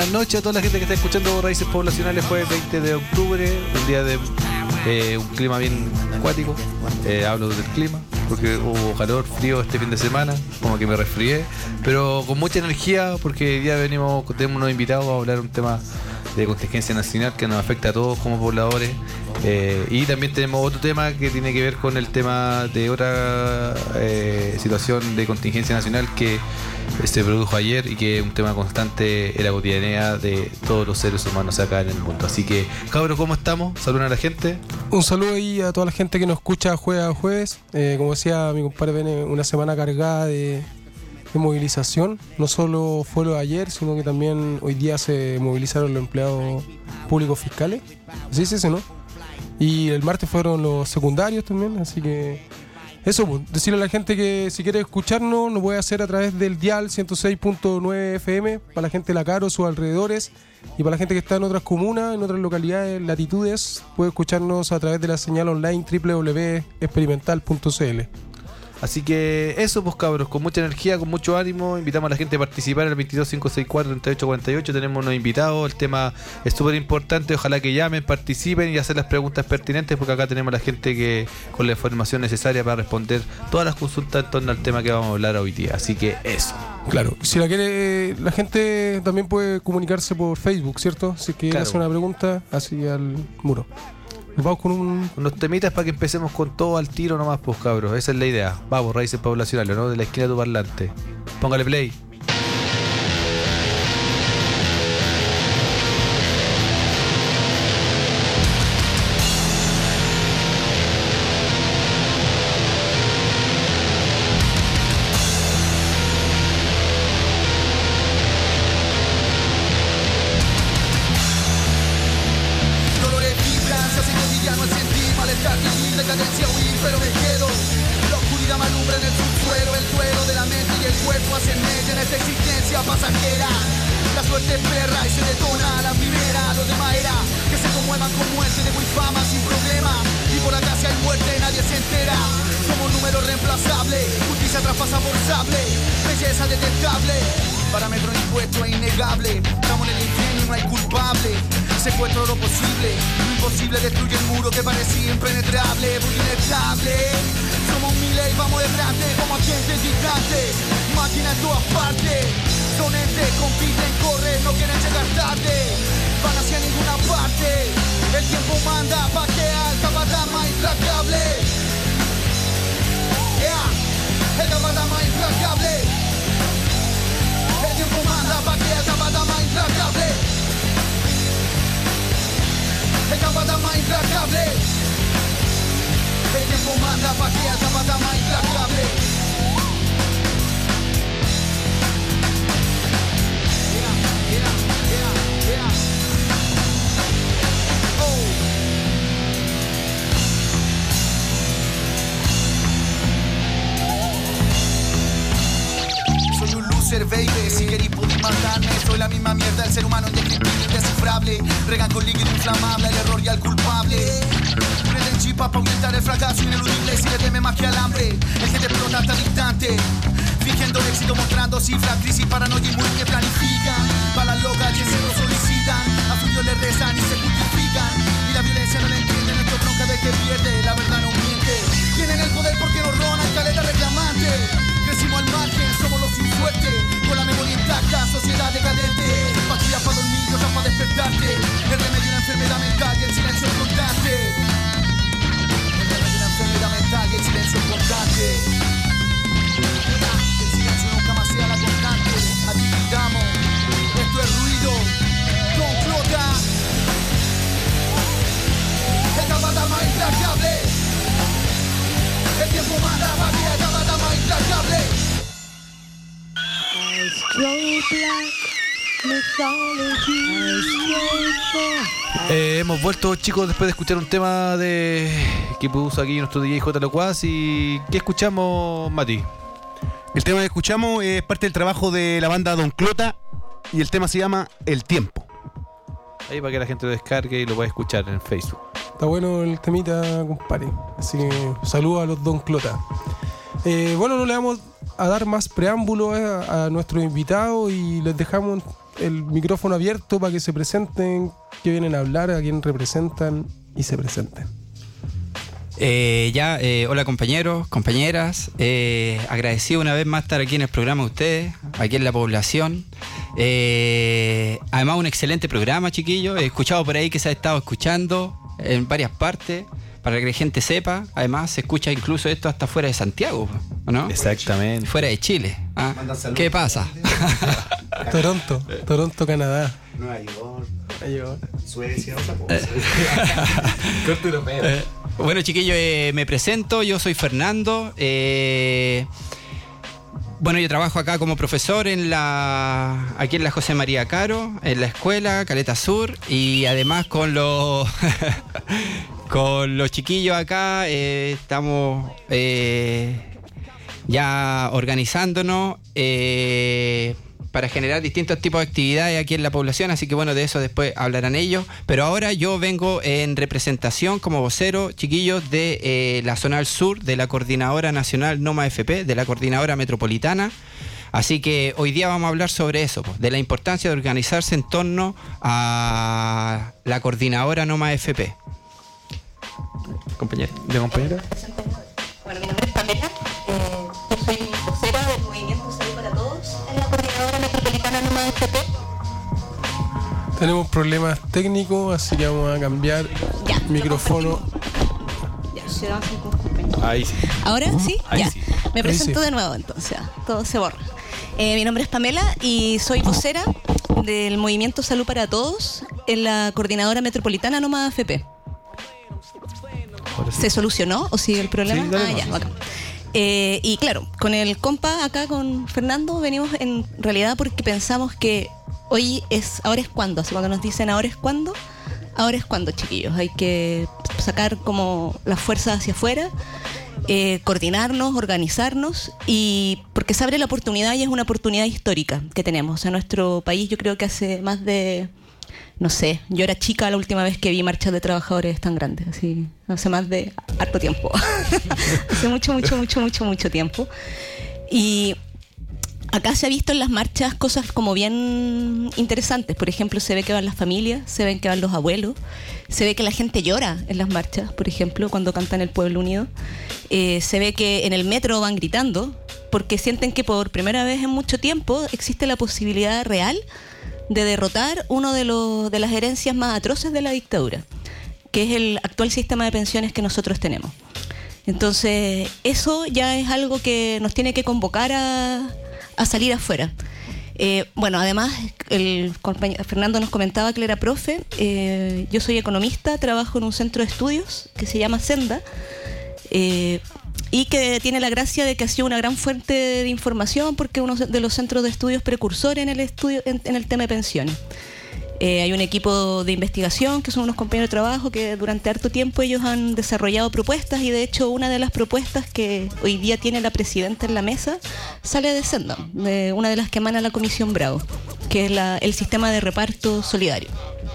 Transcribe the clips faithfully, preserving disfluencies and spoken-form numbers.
buenas noches a toda la gente que está escuchando Raíces Poblacionales. Jueves veinte de octubre, un día de eh, un clima bien acuático. Eh, hablo del clima porque hubo calor, frío este fin de semana, como que me resfrié, pero con mucha energía porque ya venimos, tenemos unos invitados a hablar un tema de contingencia nacional que nos afecta a todos como pobladores. Eh, y también tenemos otro tema que tiene que ver con el tema de otra eh, situación de contingencia nacional que se produjo ayer y que es un tema constante en la cotidianidad de todos los seres humanos acá en el mundo. Así que, cabros, ¿cómo estamos? Saludan a la gente. Un saludo ahí a toda la gente que nos escucha jueves a jueves. Eh, como decía mi compadre, viene una semana cargada de, de movilización. No solo fue lo de ayer, sino que también hoy día se movilizaron los empleados públicos fiscales. Sí, sí, sí, ¿no? Y el martes fueron los secundarios también, así que eso, pues, decirle a la gente que si quiere escucharnos, lo puede hacer a través del dial ciento seis punto nueve F M, para la gente de La Caro, sus alrededores, y para la gente que está en otras comunas, en otras localidades, latitudes, puede escucharnos a través de la señal online doble u doble u doble u punto experimental punto c l. Así que eso, pues, cabros, con mucha energía, con mucho ánimo, invitamos a la gente a participar en el veintidós cinco sesenta y cuatro treinta y ocho cuarenta y ocho. Tenemos unos invitados, el tema es súper importante, ojalá que llamen, participen y hacer las preguntas pertinentes, porque acá tenemos a la gente que con la información necesaria para responder todas las consultas en torno al tema que vamos a hablar hoy día. Así que eso. Claro, si la quiere, la gente también puede comunicarse por Facebook, ¿cierto? Si quiere Claro. hacer una pregunta, así al muro. Nos vamos con un... Unos temitas para que empecemos con todo al tiro nomás, pues, cabros. Esa es la idea. Vamos, Raíces Poblacionales, ¿no? De la esquina de tu parlante. Póngale play. Baby, si queréis podéis matarme. Soy la misma mierda, el ser humano indescriptible, indescifrable. Regan con líquido inflamable, el error y al culpable. Prenden chispas para aumentar el fracaso ineludible. Si le teme más que al hambre, el que te explota está distante. Fingiendo el éxito, mostrando cifras, crisis, paranoia y muerte que planifican. Para las locas y se lo solicitan. A Fulvio le rezan y se justifican. Y la violencia no la entienden, esto bronca de que pierde. La verdad no miente. Tienen el poder porque nos roban caleta reclamante. Crecimos al margen, somos los sin suerte. Con la memoria intacta, sociedad decadente. Pastillas para dormir y otras para despertarte. El remedio de una enfermedad mental y el silencio es constante. El remedio de una enfermedad mental y el silencio es constante. Que el silencio nunca más sea la constante. Aquí gritamos, esto es ruido. Con Clota. Esta banda más implacable. El tiempo manda para que esta banda más implacable. Eh, hemos vuelto, chicos, después de escuchar un tema de que puso aquí nuestro D J J Locuaz. ¿Y qué escuchamos, Mati? El tema que escuchamos es parte del trabajo de la banda Don Clota y el tema se llama El Tiempo. Ahí para que la gente lo descargue y lo pueda escuchar en Facebook. Está bueno el temita, compadre. Así que saludos a los Don Clota. Eh, bueno, no le vamos a dar más preámbulos a, a nuestro invitado y les dejamos el micrófono abierto para que se presenten, que vienen a hablar, a quién representan y se presenten. Eh, ya, eh, hola compañeros, compañeras, eh, agradecido una vez más estar aquí en el programa de ustedes, aquí en la población. Eh, además un excelente programa, chiquillos, he escuchado por ahí que se ha estado escuchando en varias partes, para que la gente sepa. Además se escucha incluso esto hasta fuera de Santiago, ¿no? Exactamente. Fuera de Chile. ¿Ah? ¿Qué pasa? Toronto, Toronto, Canadá. Nueva York, Nueva York. Suecia, otra Corte europeo. Eh, bueno, chiquillos, eh, me presento, yo soy Fernando. Eh, bueno, yo trabajo acá como profesor en la aquí en la José María Caro, en la escuela Caleta Sur, y además con los con los chiquillos acá eh, estamos eh, ya organizándonos eh, para generar distintos tipos de actividades aquí en la población, así que bueno, de eso después hablarán ellos. Pero ahora yo vengo en representación como vocero, chiquillos, de eh, la zona al sur, de la Coordinadora Nacional Noma F P, de la Coordinadora Metropolitana. Así que hoy día vamos a hablar sobre eso, de la importancia de organizarse en torno a la Coordinadora Noma F P. Compañero. ¿De compañera? Bueno, mi nombre es Pamela, eh, yo soy vocera del Movimiento Salud para Todos en la Coordinadora Metropolitana Noma F P. Tenemos problemas técnicos, así que vamos a cambiar Ya, micrófono. Ya, llegamos con compañeros. Ahí sí. ¿Ahora sí? Ahí Ya. sí. Me presento sí. de nuevo entonces, todo se borra. Eh, mi nombre es Pamela y soy vocera del Movimiento Salud para Todos en la Coordinadora Metropolitana Noma F P. ¿Se solucionó o sigue el problema? Sí, dale ah, nomás. ya, bacán. Eh, y claro, con el compa acá, con Fernando, venimos en realidad porque pensamos que hoy es, ahora es cuando, así cuando nos dicen ahora es cuando, ahora es cuando, chiquillos. Hay que sacar como las fuerzas hacia afuera, eh, coordinarnos, organizarnos, y porque se abre la oportunidad y es una oportunidad histórica que tenemos. O sea, nuestro país, yo creo que hace más de... No sé, yo era chica la última vez que vi marchas de trabajadores tan grandes, así, hace más de harto tiempo, hace mucho, mucho, mucho, mucho, mucho tiempo. Y acá se ha visto en las marchas cosas como bien interesantes. Por ejemplo, se ve que van las familias, se ven que van los abuelos, se ve que la gente llora en las marchas, por ejemplo, cuando cantan El Pueblo Unido. Eh, se ve que en el metro van gritando porque sienten que por primera vez en mucho tiempo existe la posibilidad real de derrotar uno de los de las herencias más atroces de la dictadura, que es el actual sistema de pensiones que nosotros tenemos. Entonces, eso ya es algo que nos tiene que convocar a, a salir afuera. Eh, bueno, además, el compañero Fernando nos comentaba que él era profe. Eh, yo soy economista, trabajo en un centro de estudios que se llama Senda, eh, y que tiene la gracia de que ha sido una gran fuente de información porque es uno de los centros de estudios precursores en el estudio en, en el tema de pensiones. Eh, hay un equipo de investigación que son unos compañeros de trabajo que durante harto tiempo ellos han desarrollado propuestas, y de hecho una de las propuestas que hoy día tiene la presidenta en la mesa sale de Senda, de una de las que emana la Comisión Bravo, que es la, el sistema de reparto solidario.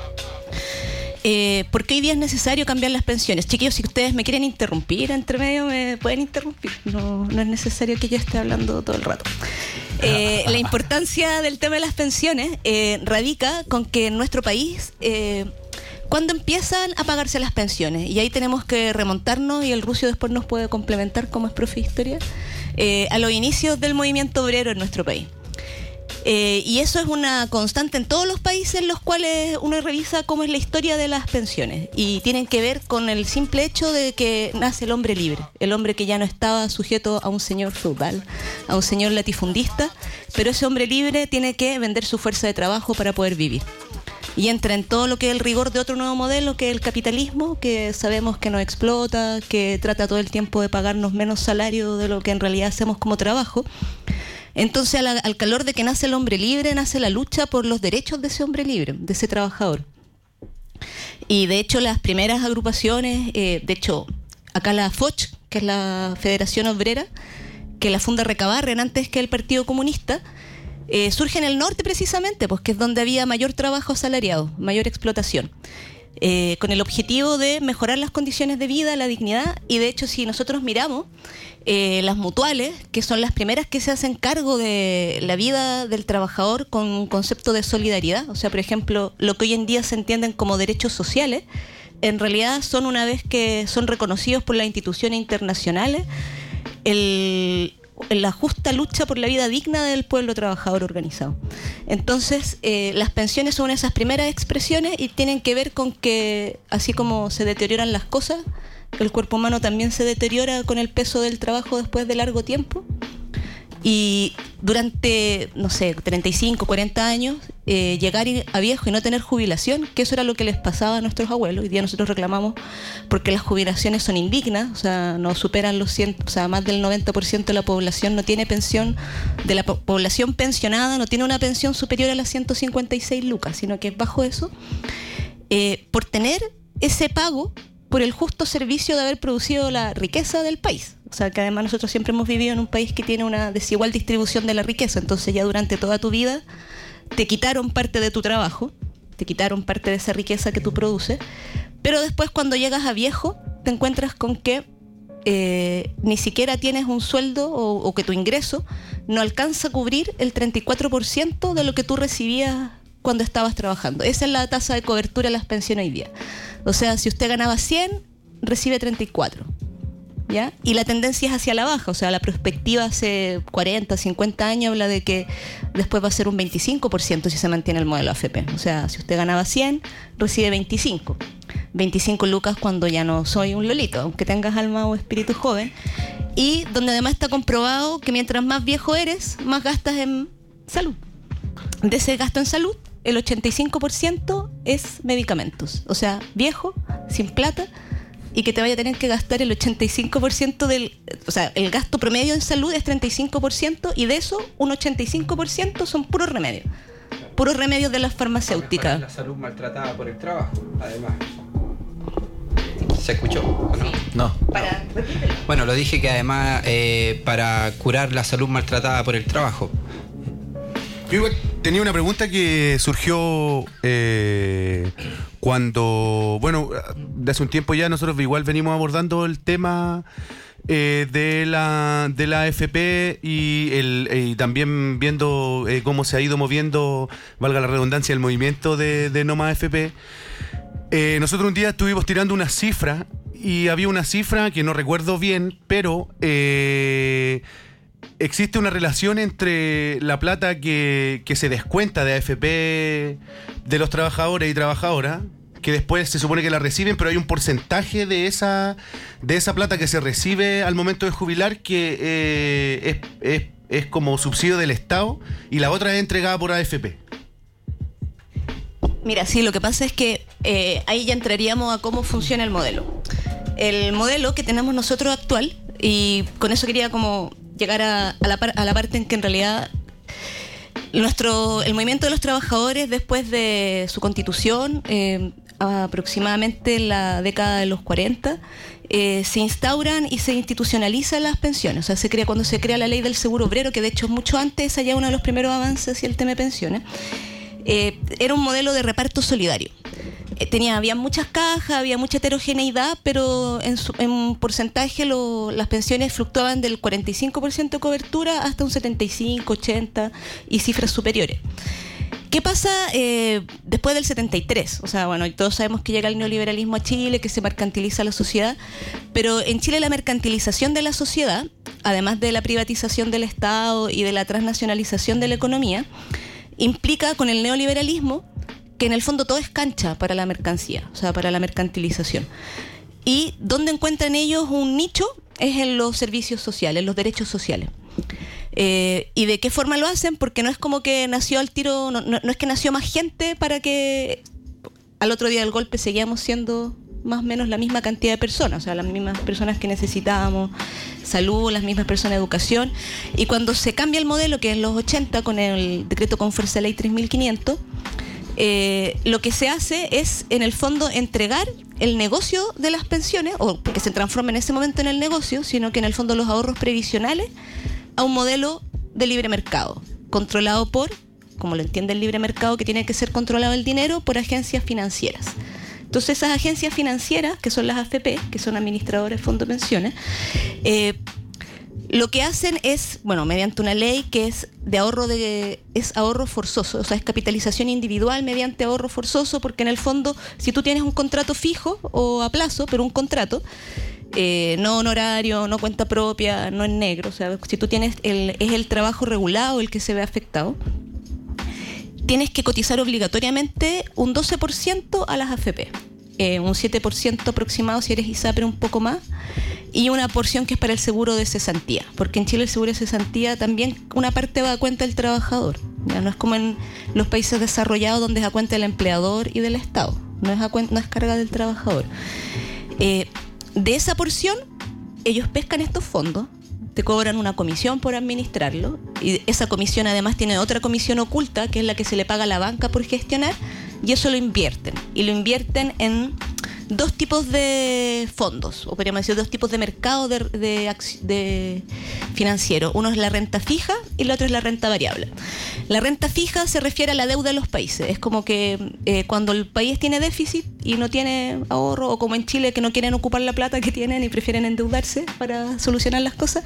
Eh, ¿Por qué hoy día es necesario cambiar las pensiones? Chiquillos, si ustedes me quieren interrumpir entre medio, me pueden interrumpir. No, no es necesario que yo esté hablando todo el rato. Eh, la importancia del tema de las pensiones eh, radica con que en nuestro país, eh, ¿cuándo empiezan a pagarse las pensiones? Y ahí tenemos que remontarnos, y el Rucio después nos puede complementar como es profe de historia, eh, a los inicios del movimiento obrero en nuestro país. Eh, y eso es una constante en todos los países en los cuales uno revisa cómo es la historia de las pensiones, y tienen que ver con el simple hecho de que nace el hombre libre, el hombre que ya no estaba sujeto a un señor feudal, a un señor latifundista, pero ese hombre libre tiene que vender su fuerza de trabajo para poder vivir. Y entra en todo lo que es el rigor de otro nuevo modelo, que es el capitalismo, que sabemos que nos explota, que trata todo el tiempo de pagarnos menos salario de lo que en realidad hacemos como trabajo. Entonces, al, al calor de que nace el hombre libre, nace la lucha por los derechos de ese hombre libre, de ese trabajador. Y de hecho, las primeras agrupaciones, eh, de hecho, acá la F O C H, que es la Federación Obrera, que la funda Recabarren antes que el Partido Comunista, eh, surge en el norte precisamente, pues que es donde había mayor trabajo asalariado, mayor explotación. eh, con el objetivo de mejorar las condiciones de vida, la dignidad, y de hecho si nosotros miramos eh, las mutuales, que son las primeras que se hacen cargo de la vida del trabajador con un concepto de solidaridad, o sea, por ejemplo, lo que hoy en día se entienden como derechos sociales, en realidad son, una vez que son reconocidos por las instituciones internacionales, el... la justa lucha por la vida digna del pueblo trabajador organizado. Entonces, eh, las pensiones son esas primeras expresiones y tienen que ver con que, así como se deterioran las cosas, el cuerpo humano también se deteriora con el peso del trabajo después de largo tiempo. Y durante, no sé, treinta y cinco, cuarenta años, eh, llegar a viejo y no tener jubilación, que eso era lo que les pasaba a nuestros abuelos. Hoy día nosotros reclamamos porque las jubilaciones son indignas, o sea, no superan los cien, o sea, más del noventa por ciento de la población no tiene pensión, de la po- población pensionada no tiene una pensión superior a las ciento cincuenta y seis lucas, sino que es bajo eso, eh, por tener ese pago por el justo servicio de haber producido la riqueza del país. O sea, que además nosotros siempre hemos vivido en un país que tiene una desigual distribución de la riqueza, entonces ya durante toda tu vida te quitaron parte de tu trabajo, te quitaron parte de esa riqueza que tú produces, pero después cuando llegas a viejo te encuentras con que eh, ni siquiera tienes un sueldo o, o que tu ingreso no alcanza a cubrir el treinta y cuatro por ciento de lo que tú recibías cuando estabas trabajando. Esa es la tasa de cobertura de las pensiones hoy día. O sea, si usted ganaba cien, recibe treinta y cuatro. ¿Ya? Y la tendencia es hacia la baja, o sea, la perspectiva hace cuarenta, cincuenta años habla de que después va a ser un veinticinco por ciento si se mantiene el modelo A F P. O sea, si usted ganaba cien, recibe veinticinco. veinticinco lucas cuando ya no soy un lolito, aunque tengas alma o espíritu joven. Y donde además está comprobado que mientras más viejo eres, más gastas en salud. De ese gasto en salud, el ochenta y cinco por ciento es medicamentos. O sea, viejo, sin plata, y que te vaya a tener que gastar el ochenta y cinco por ciento del... O sea, el gasto promedio en salud es treinta y cinco por ciento y de eso un ochenta y cinco por ciento son puros remedios. Puros remedios de las farmacéuticas. La salud maltratada por el trabajo, además. ¿Se escuchó o no? No. Para, repítelo. Bueno, lo dije que además eh, para curar la salud maltratada por el trabajo. Yo igual tenía una pregunta que surgió eh, cuando, bueno, de hace un tiempo ya nosotros igual venimos abordando el tema eh, de la de la A F P y, el, y también viendo eh, cómo se ha ido moviendo, valga la redundancia, el movimiento de, de No Más A F P. Eh, nosotros un día estuvimos tirando una cifra y había una cifra que no recuerdo bien, pero... Eh, existe una relación entre la plata que, que se descuenta de A F P de los trabajadores y trabajadoras, que después se supone que la reciben, pero hay un porcentaje de esa de esa plata que se recibe al momento de jubilar que eh, es, es, es como subsidio del Estado y la otra es entregada por A F P. Mira, sí, lo que pasa es que eh, ahí ya entraríamos a cómo funciona el modelo. El modelo que tenemos nosotros actual, y con eso quería como llegar a, a, la, par, a la parte en que en realidad nuestro el movimiento de los trabajadores después de su constitución, eh, aproximadamente en la década de los cuarenta, eh, se instauran y se institucionalizan las pensiones. O sea, se crea cuando se crea la ley del seguro obrero, que de hecho mucho antes, allá uno de los primeros avances hacia el tema de pensiones. Eh, era un modelo de reparto solidario. Eh, tenía, había muchas cajas, había mucha heterogeneidad, pero en, su, en porcentaje lo, las pensiones fluctuaban del cuarenta y cinco por ciento de cobertura hasta un setenta y cinco, ochenta y cifras superiores. ¿Qué pasa eh, después del setenta y tres? O sea, bueno, todos sabemos que llega el neoliberalismo a Chile, que se mercantiliza la sociedad, pero en Chile la mercantilización de la sociedad, además de la privatización del Estado y de la transnacionalización de la economía, implica con el neoliberalismo que en el fondo todo es cancha para la mercancía, o sea, para la mercantilización. Y donde encuentran ellos un nicho es en los servicios sociales, en los derechos sociales. Eh, ¿Y de qué forma lo hacen? Porque no es como que nació al tiro, no, no, no es que nació más gente para que al otro día del golpe seguíamos siendo más o menos la misma cantidad de personas, o sea, las mismas personas que necesitábamos salud, las mismas personas de educación. Y cuando se cambia el modelo, que es en los ochenta, con el decreto con fuerza de ley tres mil quinientos, eh, lo que se hace es, en el fondo, entregar el negocio de las pensiones, o que se transforma en ese momento en el negocio, sino que en el fondo los ahorros previsionales, a un modelo de libre mercado, controlado por, como lo entiende el libre mercado, que tiene que ser controlado el dinero por agencias financieras. Entonces esas agencias financieras, que son las A F P, que son administradores de fondos de pensiones, eh, lo que hacen es, bueno, mediante una ley que es de ahorro de es ahorro forzoso, o sea, es capitalización individual mediante ahorro forzoso, porque en el fondo, si tú tienes un contrato fijo o a plazo, pero un contrato, eh, no honorario, no cuenta propia, no en negro, o sea, si tú tienes el, es el trabajo regulado el que se ve afectado, tienes que cotizar obligatoriamente un doce por ciento a las A F P. Eh, un siete por ciento aproximado si eres ISAPRE, un poco más, y una porción que es para el seguro de cesantía, porque en Chile el seguro de cesantía también una parte va a cuenta del trabajador, ya no es como en los países desarrollados donde es a cuenta del empleador y del Estado, no es, a cuenta, no es carga del trabajador. Eh, de esa porción ellos pescan estos fondos, te cobran una comisión por administrarlo, y esa comisión además tiene otra comisión oculta que es la que se le paga a la banca por gestionar, y eso lo invierten, y lo invierten en dos tipos de fondos, o podríamos decir dos tipos de mercado de, de, de financiero. Uno es la renta fija y el otro es la renta variable. La renta fija se refiere a la deuda de los países. Es como que eh, cuando el país tiene déficit y no tiene ahorro, o como en Chile que no quieren ocupar la plata que tienen y prefieren endeudarse para solucionar las cosas,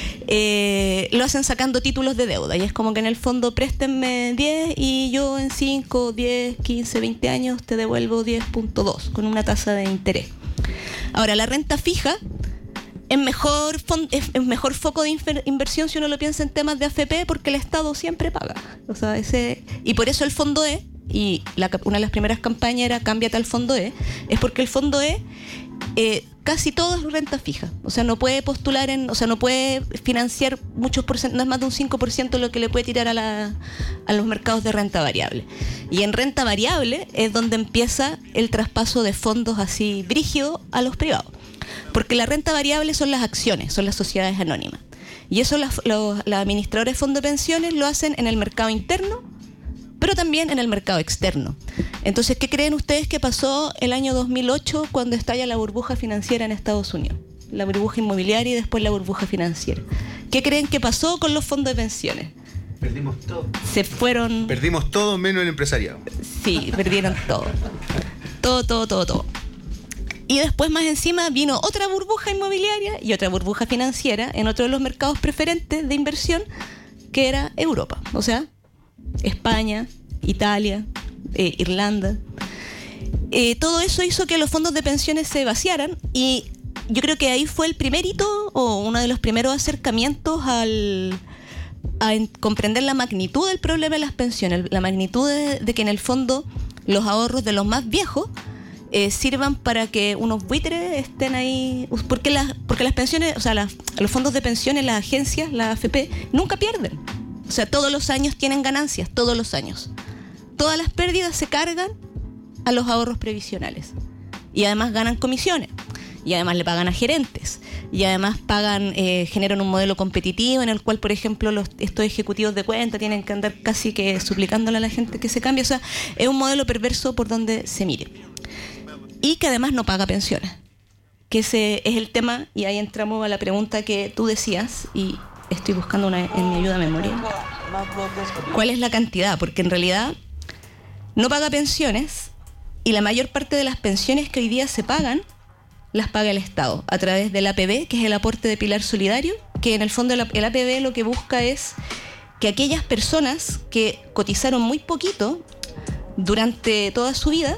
eh, lo hacen sacando títulos de deuda. Y es como que en el fondo préstenme diez y yo en cinco, diez, quince, veinte años te devuelvo diez punto dos con una tasa de interés. Ahora, la renta fija es mejor, es mejor foco de inversión si uno lo piensa en temas de A F P, porque el Estado siempre paga. O sea, ese, y por eso el Fondo E, y la, una de las primeras campañas era cámbiate al Fondo E, es porque el Fondo E eh, casi todo es renta fija. O sea, no puede postular en, o sea, no puede financiar muchos porcentajes, no es más de un cinco por ciento lo que le puede tirar a, la, a los mercados de renta variable. Y en renta variable es donde empieza el traspaso de fondos así brígido a los privados. Porque la renta variable son las acciones, son las sociedades anónimas. Y eso los, los, los administradores de fondos de pensiones lo hacen en el mercado interno, pero también en el mercado externo. Entonces, ¿qué creen ustedes que pasó el año dos mil ocho cuando estalla la burbuja financiera en Estados Unidos? La burbuja inmobiliaria y después la burbuja financiera. ¿Qué creen que pasó con los fondos de pensiones? Perdimos todo. Se fueron... Perdimos todo menos el empresariado. Sí, perdieron todo. Todo, todo, todo, todo. Y después más encima vino otra burbuja inmobiliaria y otra burbuja financiera en otro de los mercados preferentes de inversión, que era Europa. O sea, España, Italia, eh, Irlanda. Eh, todo eso hizo que los fondos de pensiones se vaciaran, y yo creo que ahí fue el primer hito o uno de los primeros acercamientos al, a en, comprender la magnitud del problema de las pensiones, la magnitud de, de que en el fondo los ahorros de los más viejos Eh, sirvan para que unos buitres estén ahí, porque las, porque las pensiones, o sea, las, los fondos de pensiones, las agencias, la A F P, nunca pierden. O sea, todos los años tienen ganancias, todos los años. Todas las pérdidas se cargan a los ahorros previsionales. Y además ganan comisiones. Y además le pagan a gerentes. Y además pagan, eh, generan un modelo competitivo en el cual, por ejemplo, los, estos ejecutivos de cuenta tienen que andar casi que suplicándole a la gente que se cambie. O sea, es un modelo perverso por donde se mire. Y que además no paga pensiones, que ese es el tema, y ahí entramos a la pregunta que tú decías, y estoy buscando una en mi ayuda a memoria. ¿Cuál es la cantidad? Porque en realidad no paga pensiones, y la mayor parte de las pensiones que hoy día se pagan, las paga el Estado, a través del A P B, que es el aporte de pilar solidario, que en el fondo el A P B lo que busca es que aquellas personas que cotizaron muy poquito durante toda su vida,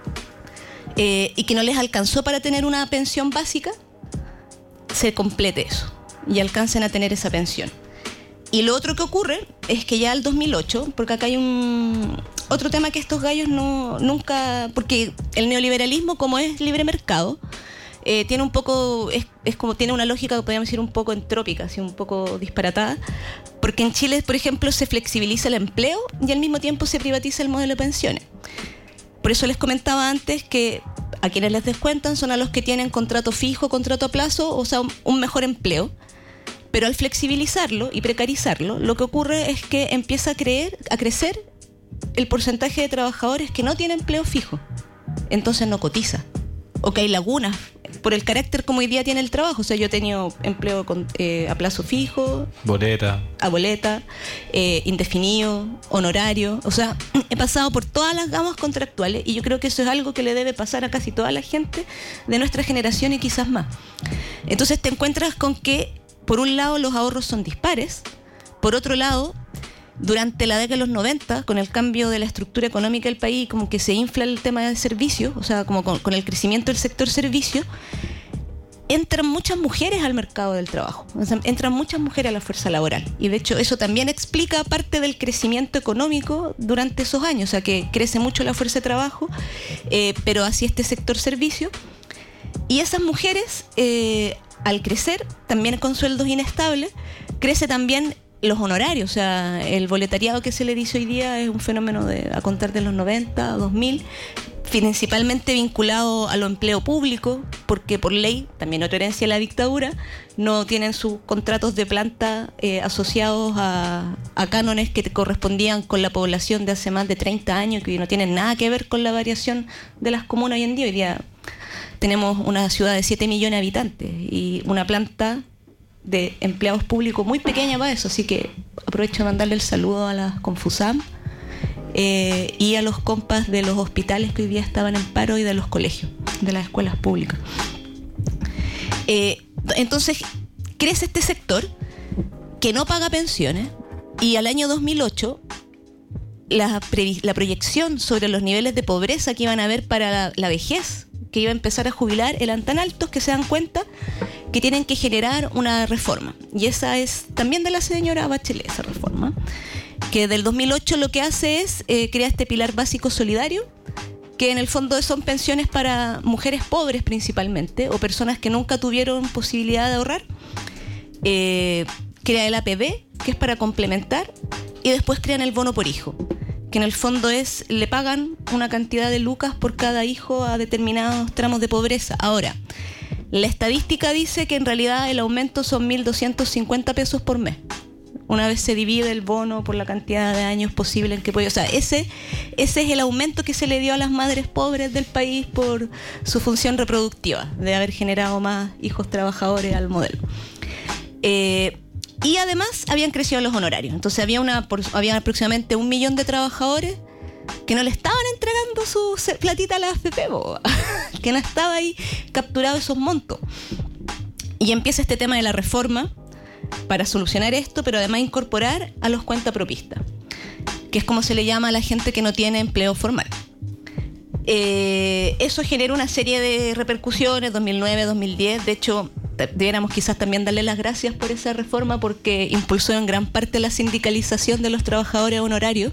Eh, y que no les alcanzó para tener una pensión básica, se complete eso y alcancen a tener esa pensión. Y lo otro que ocurre es que ya al dos mil ocho, porque acá hay un otro tema que estos gallos no nunca, porque el neoliberalismo, como es libre mercado, eh, tiene un poco, es, es como tiene una lógica que podríamos decir un poco entrópica, así un poco disparatada, porque en Chile, por ejemplo, se flexibiliza el empleo y al mismo tiempo se privatiza el modelo de pensiones. Por eso les comentaba antes que a quienes les descuentan son a los que tienen contrato fijo, contrato a plazo, o sea, un mejor empleo. Pero al flexibilizarlo y precarizarlo, lo que ocurre es que empieza a, creer, a crecer el porcentaje de trabajadores que no tienen empleo fijo. Entonces no cotiza. O que hay lagunas por el carácter como hoy día tiene el trabajo. O sea, yo he tenido empleo con, eh, a plazo fijo, Boleta. a boleta, eh, indefinido, honorario. O sea, he pasado por todas las gamas contractuales y yo creo que eso es algo que le debe pasar a casi toda la gente de nuestra generación y quizás más. Entonces te encuentras con que, por un lado, los ahorros son dispares. Por otro lado, durante la década de los noventa, con el cambio de la estructura económica del país, como que se infla el tema de servicios, o sea, como con, con el crecimiento del sector servicios, entran muchas mujeres al mercado del trabajo, o sea, entran muchas mujeres a la fuerza laboral. Y de hecho eso también explica parte del crecimiento económico durante esos años, o sea, que crece mucho la fuerza de trabajo, eh, pero así este sector servicio. Y esas mujeres, eh, al crecer, también con sueldos inestables, crece también los honorarios. O sea, el boletariado que se le dice hoy día es un fenómeno de, a contar de los noventa, dos mil, principalmente vinculado a lo empleo público, porque por ley, también otra herencia de la dictadura, no tienen sus contratos de planta eh, asociados a, a cánones que correspondían con la población de hace más de treinta años, que no tienen nada que ver con la variación de las comunas hoy en día. Hoy día tenemos una ciudad de siete millones de habitantes y una planta de empleados públicos muy pequeña para eso, así que aprovecho de mandarle el saludo a las Confusam eh, y a los compas de los hospitales que hoy día estaban en paro y de los colegios, de las escuelas públicas. Eh, entonces crece este sector que no paga pensiones y al año dos mil ocho la, previ- la proyección sobre los niveles de pobreza que iban a haber para la, la vejez, que iba a empezar a jubilar, eran tan altos que se dan cuenta que tienen que generar una reforma. Y esa es también de la señora Bachelet, esa reforma, que del dos mil ocho lo que hace es eh, crear este pilar básico solidario, que en el fondo son pensiones para mujeres pobres principalmente, o personas que nunca tuvieron posibilidad de ahorrar. Eh, crea el A P B, que es para complementar, y después crean el bono por hijo, que en el fondo es, le pagan una cantidad de lucas por cada hijo a determinados tramos de pobreza. Ahora, la estadística dice que en realidad el aumento son mil doscientos cincuenta pesos por mes. Una vez se divide el bono por la cantidad de años posible en que puede... O sea, ese, ese es el aumento que se le dio a las madres pobres del país por su función reproductiva, de haber generado más hijos trabajadores al modelo. Eh, y además habían crecido los honorarios. Entonces había, una, por, había aproximadamente un millón de trabajadores que no le estaban entregando su platita a la A F P, bo, que no estaba ahí capturado esos montos. Y empieza este tema de la reforma para solucionar esto, pero además incorporar a los cuentapropistas, que es como se le llama a la gente que no tiene empleo formal. Eh, eso generó una serie de repercusiones, dos mil nueve, dos mil diez. De hecho, debiéramos quizás también darle las gracias por esa reforma, porque impulsó en gran parte la sindicalización de los trabajadores honorarios,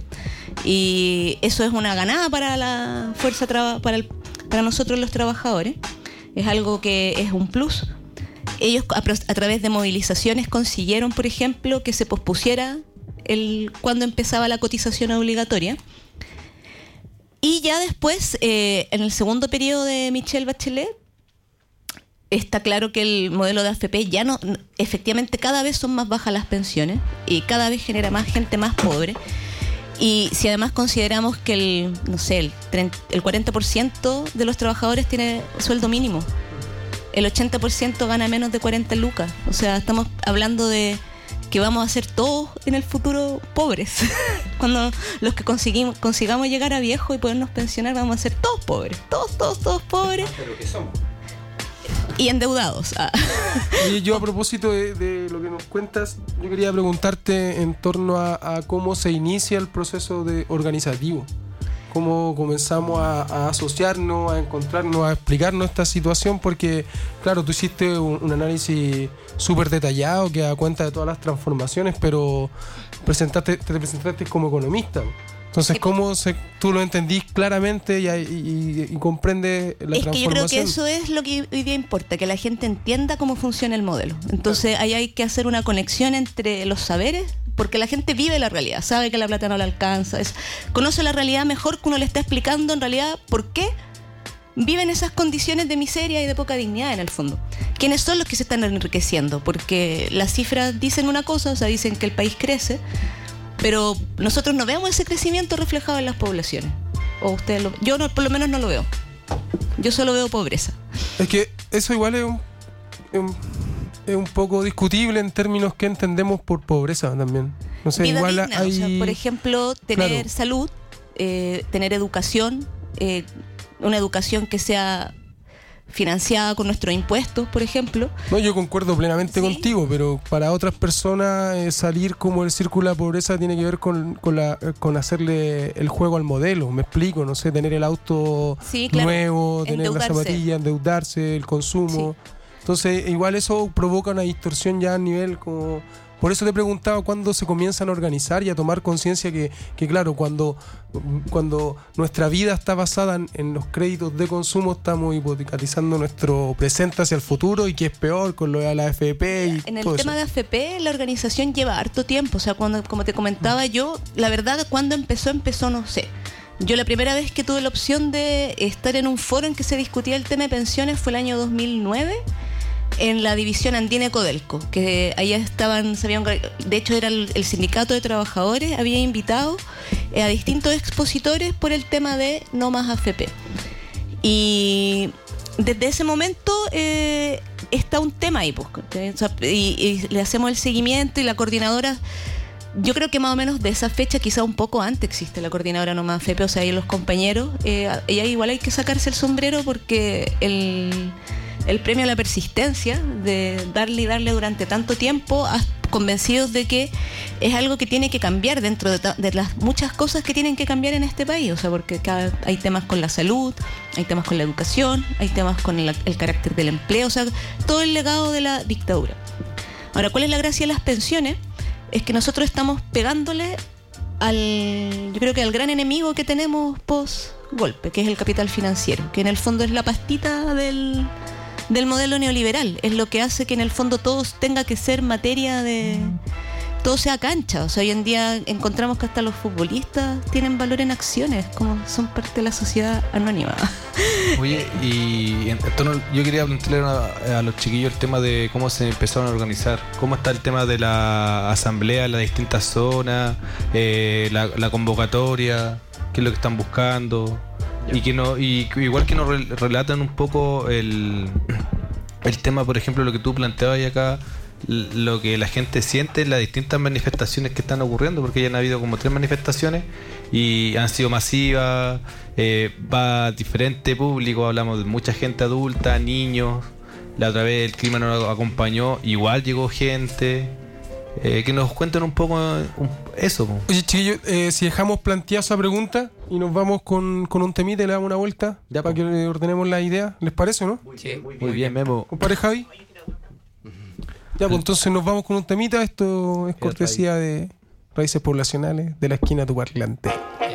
y eso es una ganada para la fuerza traba, para, el, para nosotros los trabajadores. Es algo que es un plus. Ellos a, a través de movilizaciones consiguieron, por ejemplo, que se pospusiera el, cuando empezaba la cotización obligatoria. Y ya después, eh, en el segundo periodo de Michelle Bachelet, está claro que el modelo de A F P ya no, efectivamente cada vez son más bajas las pensiones y cada vez genera más gente más pobre. Y si además consideramos que el, no sé, el, treinta, el cuarenta por ciento de los trabajadores tiene sueldo mínimo, el ochenta por ciento gana menos de cuarenta lucas. O sea, estamos hablando de que vamos a ser todos en el futuro pobres. Cuando los que conseguimos, consigamos llegar a viejo y podernos pensionar, vamos a ser todos pobres. Todos, todos, todos pobres. Pero ¿qué somos? Y endeudados. Ah. Y yo, a propósito de, de lo que nos cuentas, yo quería preguntarte en torno a, a cómo se inicia el proceso de organizativo. Cómo comenzamos a, a asociarnos, a encontrarnos, a explicarnos esta situación, porque, claro, tú hiciste un, un análisis súper detallado que da cuenta de todas las transformaciones, pero presentaste, te presentaste como economista. Entonces, ¿cómo se, tú lo entendís claramente y, y, y comprendes la es transformación? Es que yo creo que eso es lo que hoy día importa, que la gente entienda cómo funciona el modelo. Entonces, ahí hay que hacer una conexión entre los saberes, porque la gente vive la realidad, sabe que la plata no le alcanza, es, conoce la realidad mejor que uno le está explicando en realidad por qué viven esas condiciones de miseria y de poca dignidad en el fondo. ¿Quiénes son los que se están enriqueciendo? Porque las cifras dicen una cosa, o sea, dicen que el país crece, pero nosotros no vemos ese crecimiento reflejado en las poblaciones. O ustedes lo, yo no, por lo menos no lo veo. Yo solo veo pobreza. Es que eso igual es un, es un, es un poco discutible en términos que entendemos por pobreza también. No sé, Vida igual digna, hay... o sea, por ejemplo, tener Claro. salud, eh, tener educación, eh, una educación que sea financiada con nuestros impuestos, por ejemplo. No, yo concuerdo plenamente Sí. contigo, pero para otras personas eh, salir como el círculo de la pobreza tiene que ver con, con, la, eh, con hacerle el juego al modelo, me explico, no sé, tener el auto Sí, claro. nuevo, tener las Endeudarse. zapatillas, endeudarse, el consumo. Entonces, igual eso provoca una distorsión ya a nivel como... Por eso te preguntaba cuándo se comienzan a organizar y a tomar conciencia que, que, claro, cuando, cuando nuestra vida está basada en, en los créditos de consumo, estamos hipotecatizando nuestro presente hacia el futuro y que es peor con lo de la A F P y En el todo tema eso. de A F P, la organización lleva harto tiempo. O sea, cuando, como te comentaba yo, la verdad, cuando empezó, empezó, no sé. Yo la primera vez que tuve la opción de estar en un foro en que se discutía el tema de pensiones fue el año dos mil nueve, en la división andina de Codelco, que allá estaban, se habían, de hecho era el, el sindicato de trabajadores, había invitado eh, a distintos expositores por el tema de no más A F P. Y desde ese momento eh, está un tema ahí, pues, ¿sí? O sea, y, y le hacemos el seguimiento y la coordinadora, yo creo que más o menos de esa fecha, quizá un poco antes existe la coordinadora no más A F P, o sea, ahí los compañeros, eh, ella igual hay que sacarse el sombrero porque el... el premio a la persistencia, de darle y darle durante tanto tiempo, convencidos de que es algo que tiene que cambiar dentro de, de las muchas cosas que tienen que cambiar en este país. O sea, porque cada, hay temas con la salud, hay temas con la educación, hay temas con el, el carácter del empleo, o sea, todo el legado de la dictadura. Ahora, ¿cuál es la gracia de las pensiones? Es que nosotros estamos pegándole al, yo creo que al gran enemigo que tenemos post golpe, que es el capital financiero, que en el fondo es la pastita del del modelo neoliberal, es lo que hace que en el fondo todo tenga que ser materia de... todo sea cancha. O sea, hoy en día encontramos que hasta los futbolistas tienen valor en acciones, como son parte de la sociedad anónima. Oye, y en torno, yo quería plantearle a, a los chiquillos el tema de cómo se empezaron a organizar, cómo está el tema de la asamblea en las distintas zonas, eh, la, la convocatoria, qué es lo que están buscando. Y que no, y igual que nos relatan un poco el, el tema, por ejemplo, lo que tú planteabas acá, lo que la gente siente en las distintas manifestaciones que están ocurriendo, porque ya han habido como tres manifestaciones y han sido masivas, eh, va diferente público, hablamos de mucha gente adulta, niños, la otra vez el clima nos acompañó, igual llegó gente. Eh, que nos cuenten un poco un, eso. Po. Oye, chiquillos, eh, si dejamos planteada esa pregunta y nos vamos con, con un temita y le damos una vuelta Ya, para po. que ordenemos la idea, ¿les parece o no? Sí. Muy bien, Memo. Compadre Javi. Ya, pues entonces nos vamos con un temita. Esto es cortesía de Raíces Poblacionales de la esquina tu parlante.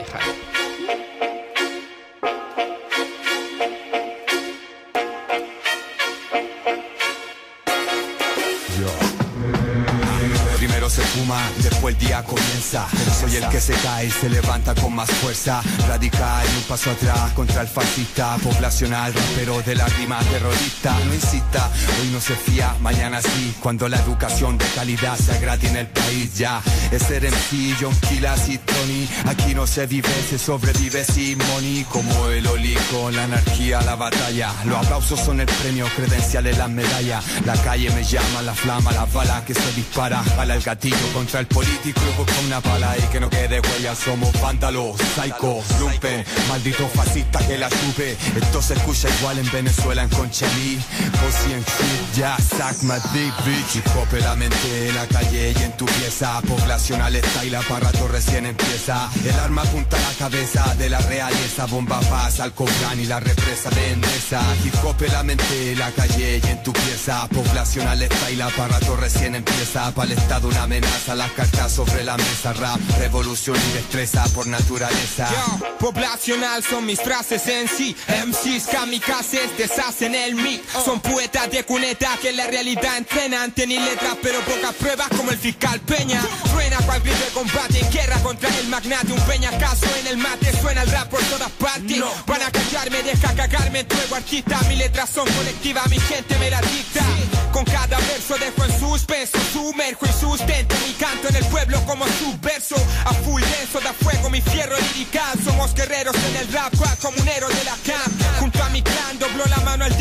Primero se fuma, después el día comienza. Soy el que se cae y se levanta con más fuerza. Radical y un paso atrás contra el fascista. Poblacional, pero de la rima terrorista. No insista, hoy no se fía, mañana sí. Cuando la educación de calidad se gratis en el país ya. Es ser M C, John Kilas y Tony. Aquí no se vive, se sobrevive sin money. Como el Oli con la anarquía, la batalla. Los aplausos son el premio, credenciales las medallas. La calle me llama, la flama, las balas que se dispara. Jala el gatillo contra el político y busca una pala y que no quede huella. Somos vándalos, psychos, lumpen, maldito fascista que la chupe. Esto se escucha igual en Venezuela, en Conchalí. Pussy and shit, ya, sac my dick, bitch. Hip hop en la mente, en la calle y en tu pieza. Poblacional está y la para rato recién empieza. El arma apunta a la cabeza de la realeza. Bomba pasa al Cobran y la represa de Endesa. Hip hop en la mente, en la calle y en tu pieza. Poblacional está y la para rato recién empieza. Para el estado una amenaza, las cartas sobre la mesa. Rap, revolución y destreza por naturaleza. Yo, poblacional son mis frases en sí. M Cs kamikazes deshacen el mic. Son poetas de cuneta que en la realidad entrenan. Tienen letras pero pocas pruebas como el fiscal Peña. Suena cual grito de combate en guerra contra el magnate. Un peñacazo en el mate, suena el rap por todas partes. No. Van a callarme, deja cagarme, entrego artista. Mis letras son colectivas, mi gente me la dicta. Con cada verso dejo en suspenso, sumerjo y sustento mi canto en el pueblo como subverso. A full denso da fuego mi fierro lirical. Somos guerreros en el rap, cual comunero de la camp. Junto a mi clan doblo la mano al destino.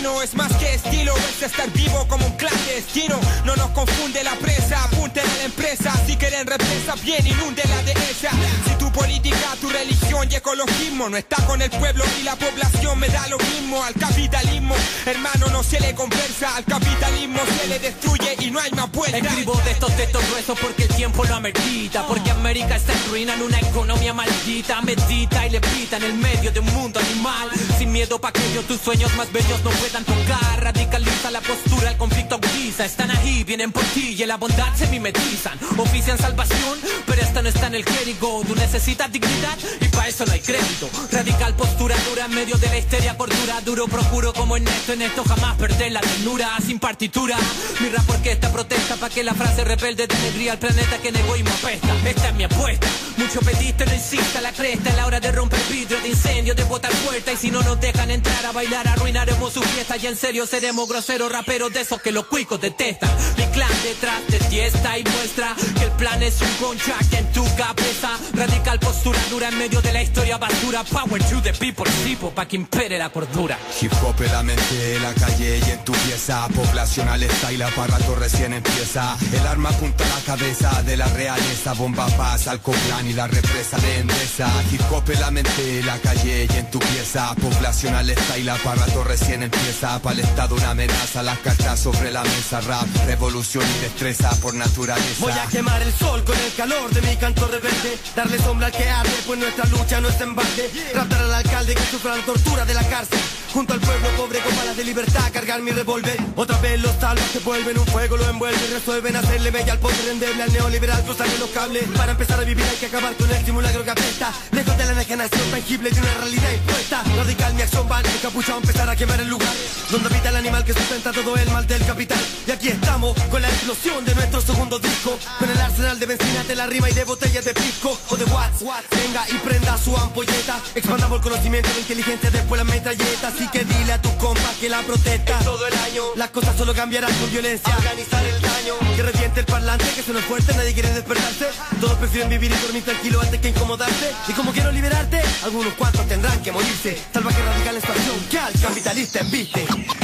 humano es más que estilo, es estar vivo como un clandestino. No nos confunde la presa, apunten a la empresa. Si quieren represa, bien, inúndela de esa. Si tu política, tu religión y ecologismo no está con el pueblo y la población, me da lo mismo. Al capitalismo, hermano, no se le conversa. Al capitalismo se le destruye y no hay más vuelta. Escribo de estos textos gruesos porque el tiempo lo amerita. Porque América está en ruina en una economía maldita. Medita y levita en el medio de un mundo animal. Sin miedo pa' que ellos tus sueños más bellos no puedan tocar. Radicaliza la postura, el conflicto agudiza. Están ahí, vienen por ti y en la bondad se mimetizan. Ofician salvación, pero esta no está en el clérigo. Tú necesitas dignidad y pa' eso no hay crédito. Radical postura dura en medio de la histeria, cordura. Duro procuro como en esto, en esto jamás perder la ternura. Sin partitura, mi rap porque esta protesta pa' que la frase rebelde de alegría al planeta que en egoísmo apesta. Esta es mi apuesta, mucho pediste, no insista la cresta. Es la hora de romper vidrio, de incendio, de botar puerta. Y si no nos dejan entrar a bailar, arruinaremos su fiesta. Y en serio seremos groseros raperos de esos que los cuicos detestan. Mi clan detrás de ti está y muestra que el plan es un concha que en tu cabeza. Radical postura dura en medio de la historia basura. Power to the people, tipo pa' que impere la cordura. Hip hop en la mente, la calle y en tu pieza. Poblacional está y la para rato recién empieza. El arma apunta a la cabeza de la realeza. Bomba paz al Coplan y la represa de Endesa. Hip hop en la mente, la calle y en tu pieza. Poblacional está y la para rato recién empieza. Para el estado una amenaza, las cartas sobre la mesa. Rap, revolución y destreza por naturaleza. Voy a quemar el sol con el calor de mi canto rebelde. Darle sombra al que arde, pues nuestra lucha no es en balde. Raptar al alcalde que sufra la tortura de la cárcel. Junto al pueblo pobre con balas de libertad, cargar mi revólver. Otra vez los salvas se vuelven un fuego, lo envuelven y resuelven hacerle bella al poder endeble al neoliberal, cruzarle los cables. Para empezar a vivir hay que acabar con el simulacro que apesta. Lejos de la enajenación tangible de una realidad impuesta. Radical mi acción va, encapuchado a empezar a quemar el lugar donde habita el animal que sustenta todo el mal del capital. Y aquí estamos con la explosión de nuestro segundo disco. Con el arsenal de benzina, de la rima y de botellas de pisco o de watts. Venga y prenda su ampolleta. Expandamos el conocimiento de inteligencia después las metralletas. Así que dile a tu compa que la protesta es todo el año. Las cosas solo cambiarán con violencia. Organizar el daño, que reviente el parlante, que suene fuerte, nadie quiere despertarse. Todos prefieren vivir y dormir tranquilo antes que incomodarse. Y como quiero liberarte, algunos cuantos tendrán que morirse. Salvaje radical es tu acción que al capitalista embiste.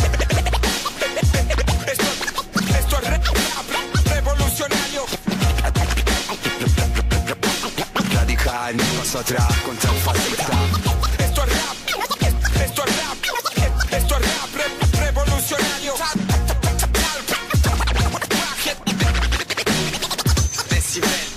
Esto, esto es rap, revolucionario. Radical, paso atrás contra el fascista. Esto es rap, esto es rap, esto es rap, re, revolucionario. Decibel.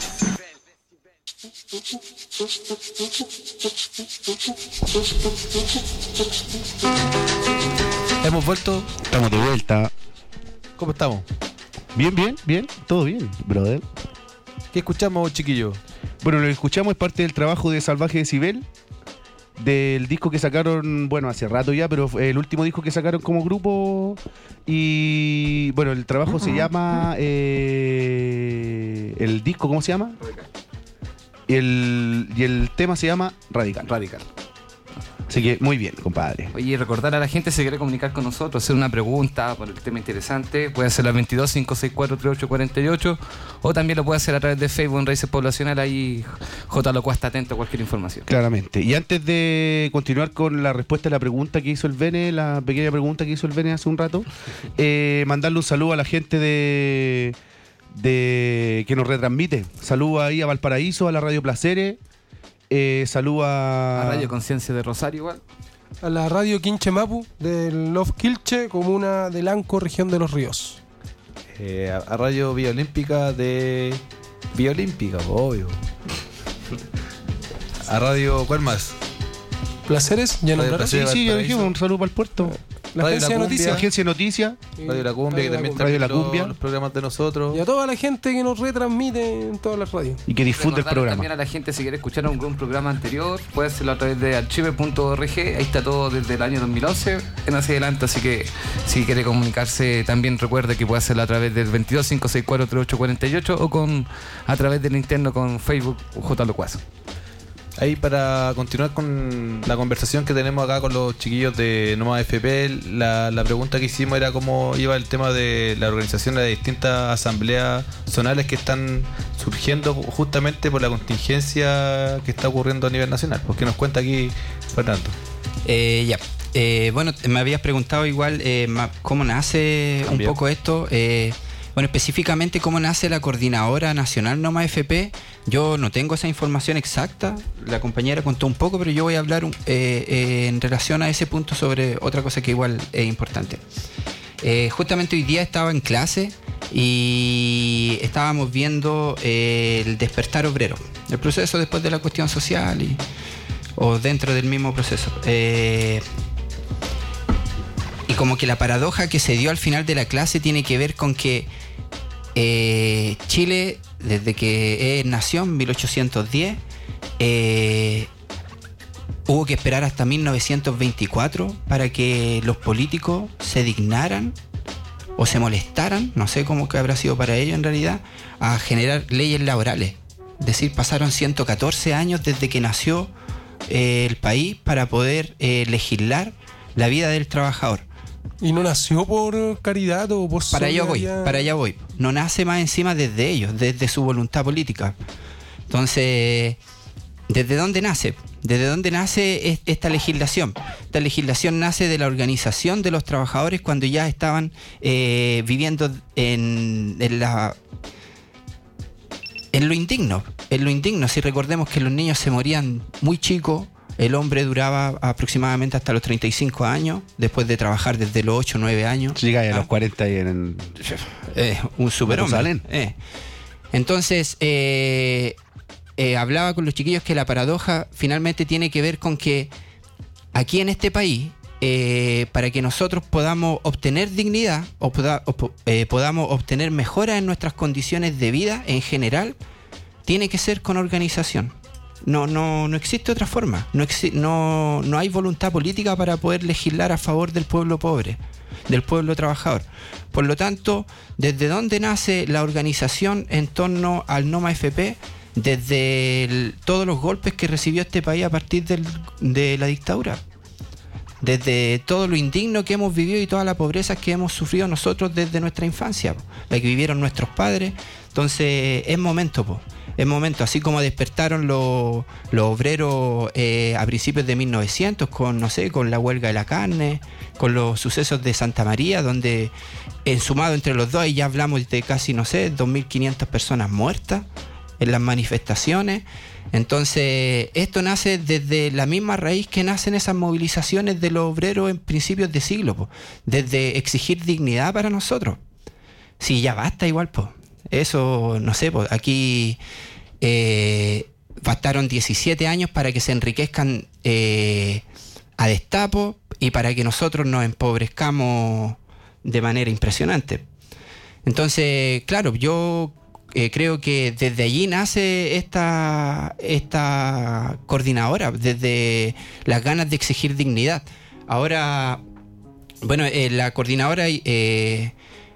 Hemos vuelto. Estamos de vuelta. ¿Cómo estamos? Bien, bien, bien. Todo bien, brother. ¿Qué escuchamos, chiquillos? Bueno, lo que escuchamos es parte del trabajo de Salvaje Decibel, del disco que sacaron, bueno, hace rato ya, pero fue el último disco que sacaron como grupo. Y bueno, el trabajo se llama eh, el disco, ¿cómo se llama? Y el, y el tema se llama Radical. Radical. Así que muy bien, compadre. Oye, recordar a la gente si quiere comunicar con nosotros, hacer una pregunta por el tema interesante, puede hacerlo al veintidós, cinco seis cuatro, treinta y ocho cuarenta y ocho, o también lo puede hacer a través de Facebook en Raíces Poblacional. Ahí J. Loco está atento a cualquier información. Claramente. Y antes de continuar con la respuesta a la pregunta que hizo el Bene, la pequeña pregunta que hizo el Bene hace un rato, eh, mandarle un saludo a la gente de, de que nos retransmite. Saludo ahí a Valparaíso, a la Radio Placeres. Eh, saludo a... A Radio Conciencia de Rosario igual. A la Radio Quinche Mapu del Love Quilche, comuna de Lanco, región de Los Ríos. Eh, a, a Radio Vía Olímpica de... Vía Olímpica, obvio. A Radio... ¿Cuál más? Placeres, ya Radio nombraron. Sí, Placeres, sí, ya Valparaíso. dijimos, un saludo para el puerto. La Radio agencia La de Cumbia. noticias. Agencia de Noticias. Radio La Cumbia, que también Radio La transmite Cumbia. los, los programas de nosotros. Y a toda la gente que nos retransmite en todas las radios. Y que difunde el Recordar programa. también a la gente si quiere escuchar algún programa anterior, puede hacerlo a través de archive punto org. Ahí está todo desde el año dos mil once en hacia adelante, así que si quiere comunicarse también recuerde que puede hacerlo a través del veintidós, cinco seis cuatro, treinta y ocho cuarenta y ocho o con a través del interno con Facebook J. Locuazo. Ahí para continuar con la conversación que tenemos acá con los chiquillos de Noma F P, la, la pregunta que hicimos era cómo iba el tema de la organización de distintas asambleas zonales que están surgiendo justamente por la contingencia que está ocurriendo a nivel nacional. ¿Por qué nos cuenta aquí Fernando? Eh, ya. Eh, bueno, me habías preguntado igual eh, ma- cómo nace También. un poco esto. Eh, bueno, específicamente cómo nace la Coordinadora Nacional Noma F P. Yo no tengo esa información exacta. La compañera contó un poco, pero yo voy a hablar un- eh, eh, en relación a ese punto sobre otra cosa que igual es importante. Eh, justamente hoy día estaba en clase y estábamos viendo eh, el despertar obrero, el proceso después de la cuestión social y, o dentro del mismo proceso. Eh, y como que la paradoja que se dio al final de la clase tiene que ver con que eh, Chile, desde que es nación, mil ochocientos diez, eh, hubo que esperar hasta mil novecientos veinticuatro para que los políticos se dignaran o se molestaran, no sé cómo que habrá sido para ellos en realidad, a generar leyes laborales. Es decir, pasaron ciento catorce años desde que nació eh, el país para poder eh, legislar la vida del trabajador. ¿Y no nació por caridad o por Para allá voy, solidaridad? para allá voy. No nace más encima desde ellos, desde su voluntad política. Entonces, ¿desde dónde nace? ¿Desde dónde nace es- esta legislación? Esta legislación nace de la organización de los trabajadores cuando ya estaban eh, viviendo en, en la... en lo indigno, en lo indigno. Si recordemos que los niños se morían muy chicos, el hombre duraba aproximadamente hasta los treinta y cinco años, después de trabajar desde los ocho o nueve años. Llega a Ah. los cuarenta y en... Eh, un superhombre. Matusalén. Eh. Entonces, eh, eh, hablaba con los chiquillos que la paradoja finalmente tiene que ver con que aquí en este país, eh, para que nosotros podamos obtener dignidad o, poda- o po- eh, podamos obtener mejoras en nuestras condiciones de vida en general, tiene que ser con organización. No, no, no existe otra forma. No, exi- no, no hay voluntad política para poder legislar a favor del pueblo pobre, del pueblo trabajador. Por lo tanto, ¿desde dónde nace la organización en torno al Noma F P? Desde el- todos los golpes que recibió este país a partir del- de la dictadura. Desde todo lo indigno que hemos vivido y toda la pobreza que hemos sufrido nosotros desde nuestra infancia, po, la que vivieron nuestros padres. Entonces es momento, po, es momento, así como despertaron los, los obreros eh, a principios de mil novecientos con, no sé, con la huelga de la carne, con los sucesos de Santa María, donde en sumado entre los dos, y ya hablamos de casi, no sé, dos mil quinientas personas muertas en las manifestaciones. Entonces, esto nace desde la misma raíz que nacen esas movilizaciones de los obreros en principios de siglo, po, desde exigir dignidad para nosotros. Sí, ya basta igual, pues. Eso, no sé, pues aquí eh, bastaron diecisiete años para que se enriquezcan eh, a destapo y para que nosotros nos empobrezcamos de manera impresionante. Entonces, claro, yo eh, creo que desde allí nace esta, esta coordinadora, desde las ganas de exigir dignidad. Ahora, bueno, eh, la coordinadora eh,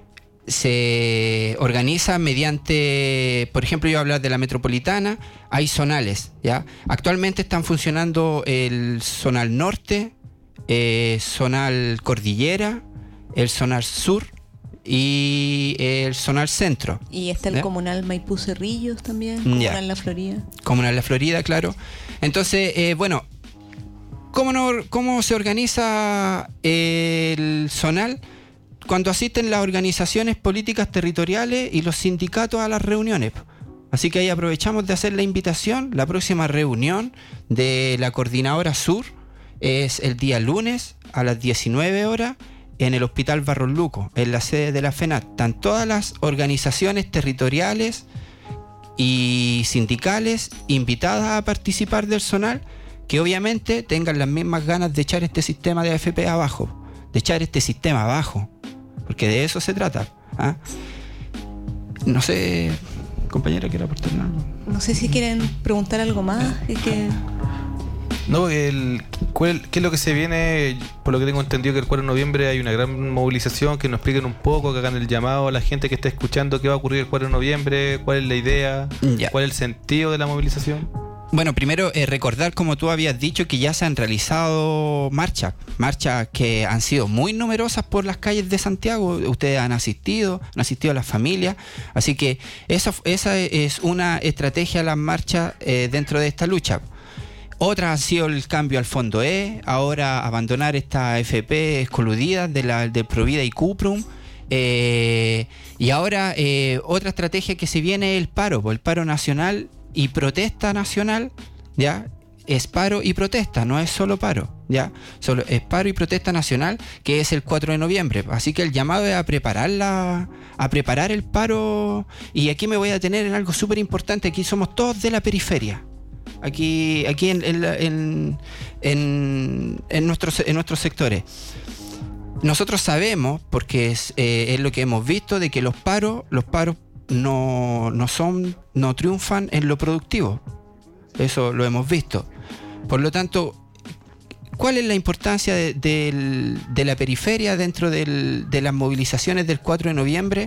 se organiza mediante, por ejemplo, yo voy a hablar de la metropolitana, hay zonales, ¿ya? Actualmente están funcionando el zonal norte, eh, zonal cordillera, el zonal sur y el zonal centro. Y está el ¿Ya? comunal Maipú Cerrillos también, Ya. comunal La Florida. Comunal La Florida, claro. Entonces, eh, bueno, ¿cómo, no, ¿cómo se organiza el zonal? Cuando asisten las organizaciones políticas territoriales y los sindicatos a las reuniones. Así que ahí aprovechamos de hacer la invitación. La próxima reunión de la Coordinadora Sur es el día lunes a las diecinueve horas en el Hospital Barros Luco, en la sede de la FENAT. Están todas las organizaciones territoriales y sindicales invitadas a participar del zonal, que obviamente tengan las mismas ganas de echar este sistema de A F P abajo, de echar este sistema abajo, porque de eso se trata. ¿Ah? No sé, compañera, ¿quiere aportar algo? No sé si quieren preguntar algo más. Es que No, el, ¿cuál- ¿qué es lo que se viene? Por lo que tengo entendido que el cuatro de noviembre hay una gran movilización, que nos expliquen un poco, que hagan el llamado a la gente que está escuchando qué va a ocurrir el cuatro de noviembre, cuál es la idea, Ya. cuál es el sentido de la movilización. Bueno, primero eh, recordar, como tú habías dicho, que ya se han realizado marchas, marchas que han sido muy numerosas por las calles de Santiago. Ustedes han asistido, han asistido las familias, así que esa, esa es una estrategia, las marchas eh, dentro de esta lucha. Otras han sido el cambio al fondo E, ahora abandonar esta F P coludida de la de Provida y Cuprum. Eh, y ahora eh, otra estrategia que se viene es el paro, el paro nacional y protesta nacional, ¿ya? Es paro y protesta, no es solo paro, ¿ya? Solo es paro y protesta nacional, que es el cuatro de noviembre. Así que el llamado es a preparar la, a preparar el paro. Y aquí me voy a detener en algo súper importante. Aquí somos todos de la periferia. Aquí, aquí en, en, en, en, en, nuestros, en nuestros sectores. Nosotros sabemos, porque es, eh, es lo que hemos visto, de que los paros, los paros no, no son, no triunfan en lo productivo. Eso lo hemos visto. Por lo tanto, ¿cuál es la importancia de, de, de la periferia dentro del, de las movilizaciones del cuatro de noviembre?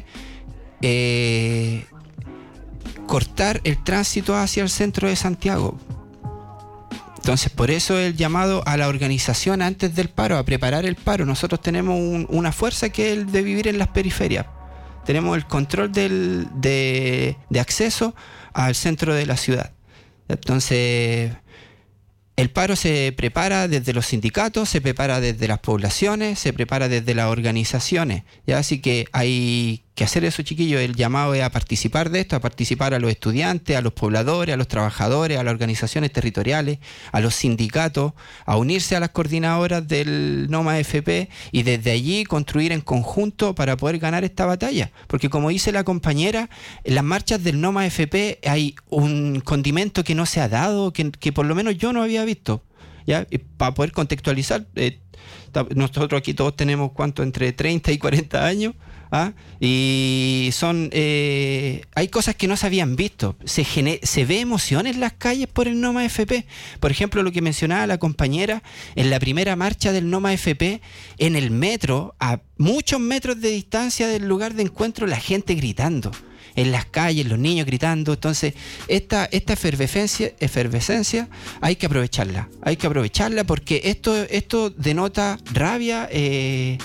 Eh, cortar el tránsito hacia el centro de Santiago. Entonces, por eso el llamado a la organización antes del paro, a preparar el paro. Nosotros tenemos un, una fuerza que es el de vivir en las periferias. Tenemos el control del, de, de acceso al centro de la ciudad. Entonces, el paro se prepara desde los sindicatos, se prepara desde las poblaciones, se prepara desde las organizaciones, ¿ya? Así que hay que hacer eso, chiquillos. El llamado es a participar de esto, a participar a los estudiantes, a los pobladores, a los trabajadores, a las organizaciones territoriales, a los sindicatos, a unirse a las coordinadoras del NOMA F P y desde allí construir en conjunto para poder ganar esta batalla. Porque como dice la compañera, en las marchas del NOMA F P hay un condimento que no se ha dado, que, que por lo menos yo no había visto, ¿ya? Y para poder contextualizar, eh, nosotros aquí todos tenemos, ¿cuánto? Entre treinta y cuarenta años. ¿Ah? Y son eh, hay cosas que no se habían visto. Se, gener, se ve emoción en las calles por el NOMA F P. Por ejemplo, lo que mencionaba la compañera, en la primera marcha del NOMA F P, en el metro, a muchos metros de distancia del lugar de encuentro, la gente gritando, en las calles, los niños gritando. Entonces, esta, esta efervescencia, efervescencia hay que aprovecharla, hay que aprovecharla porque esto, esto denota rabia eh,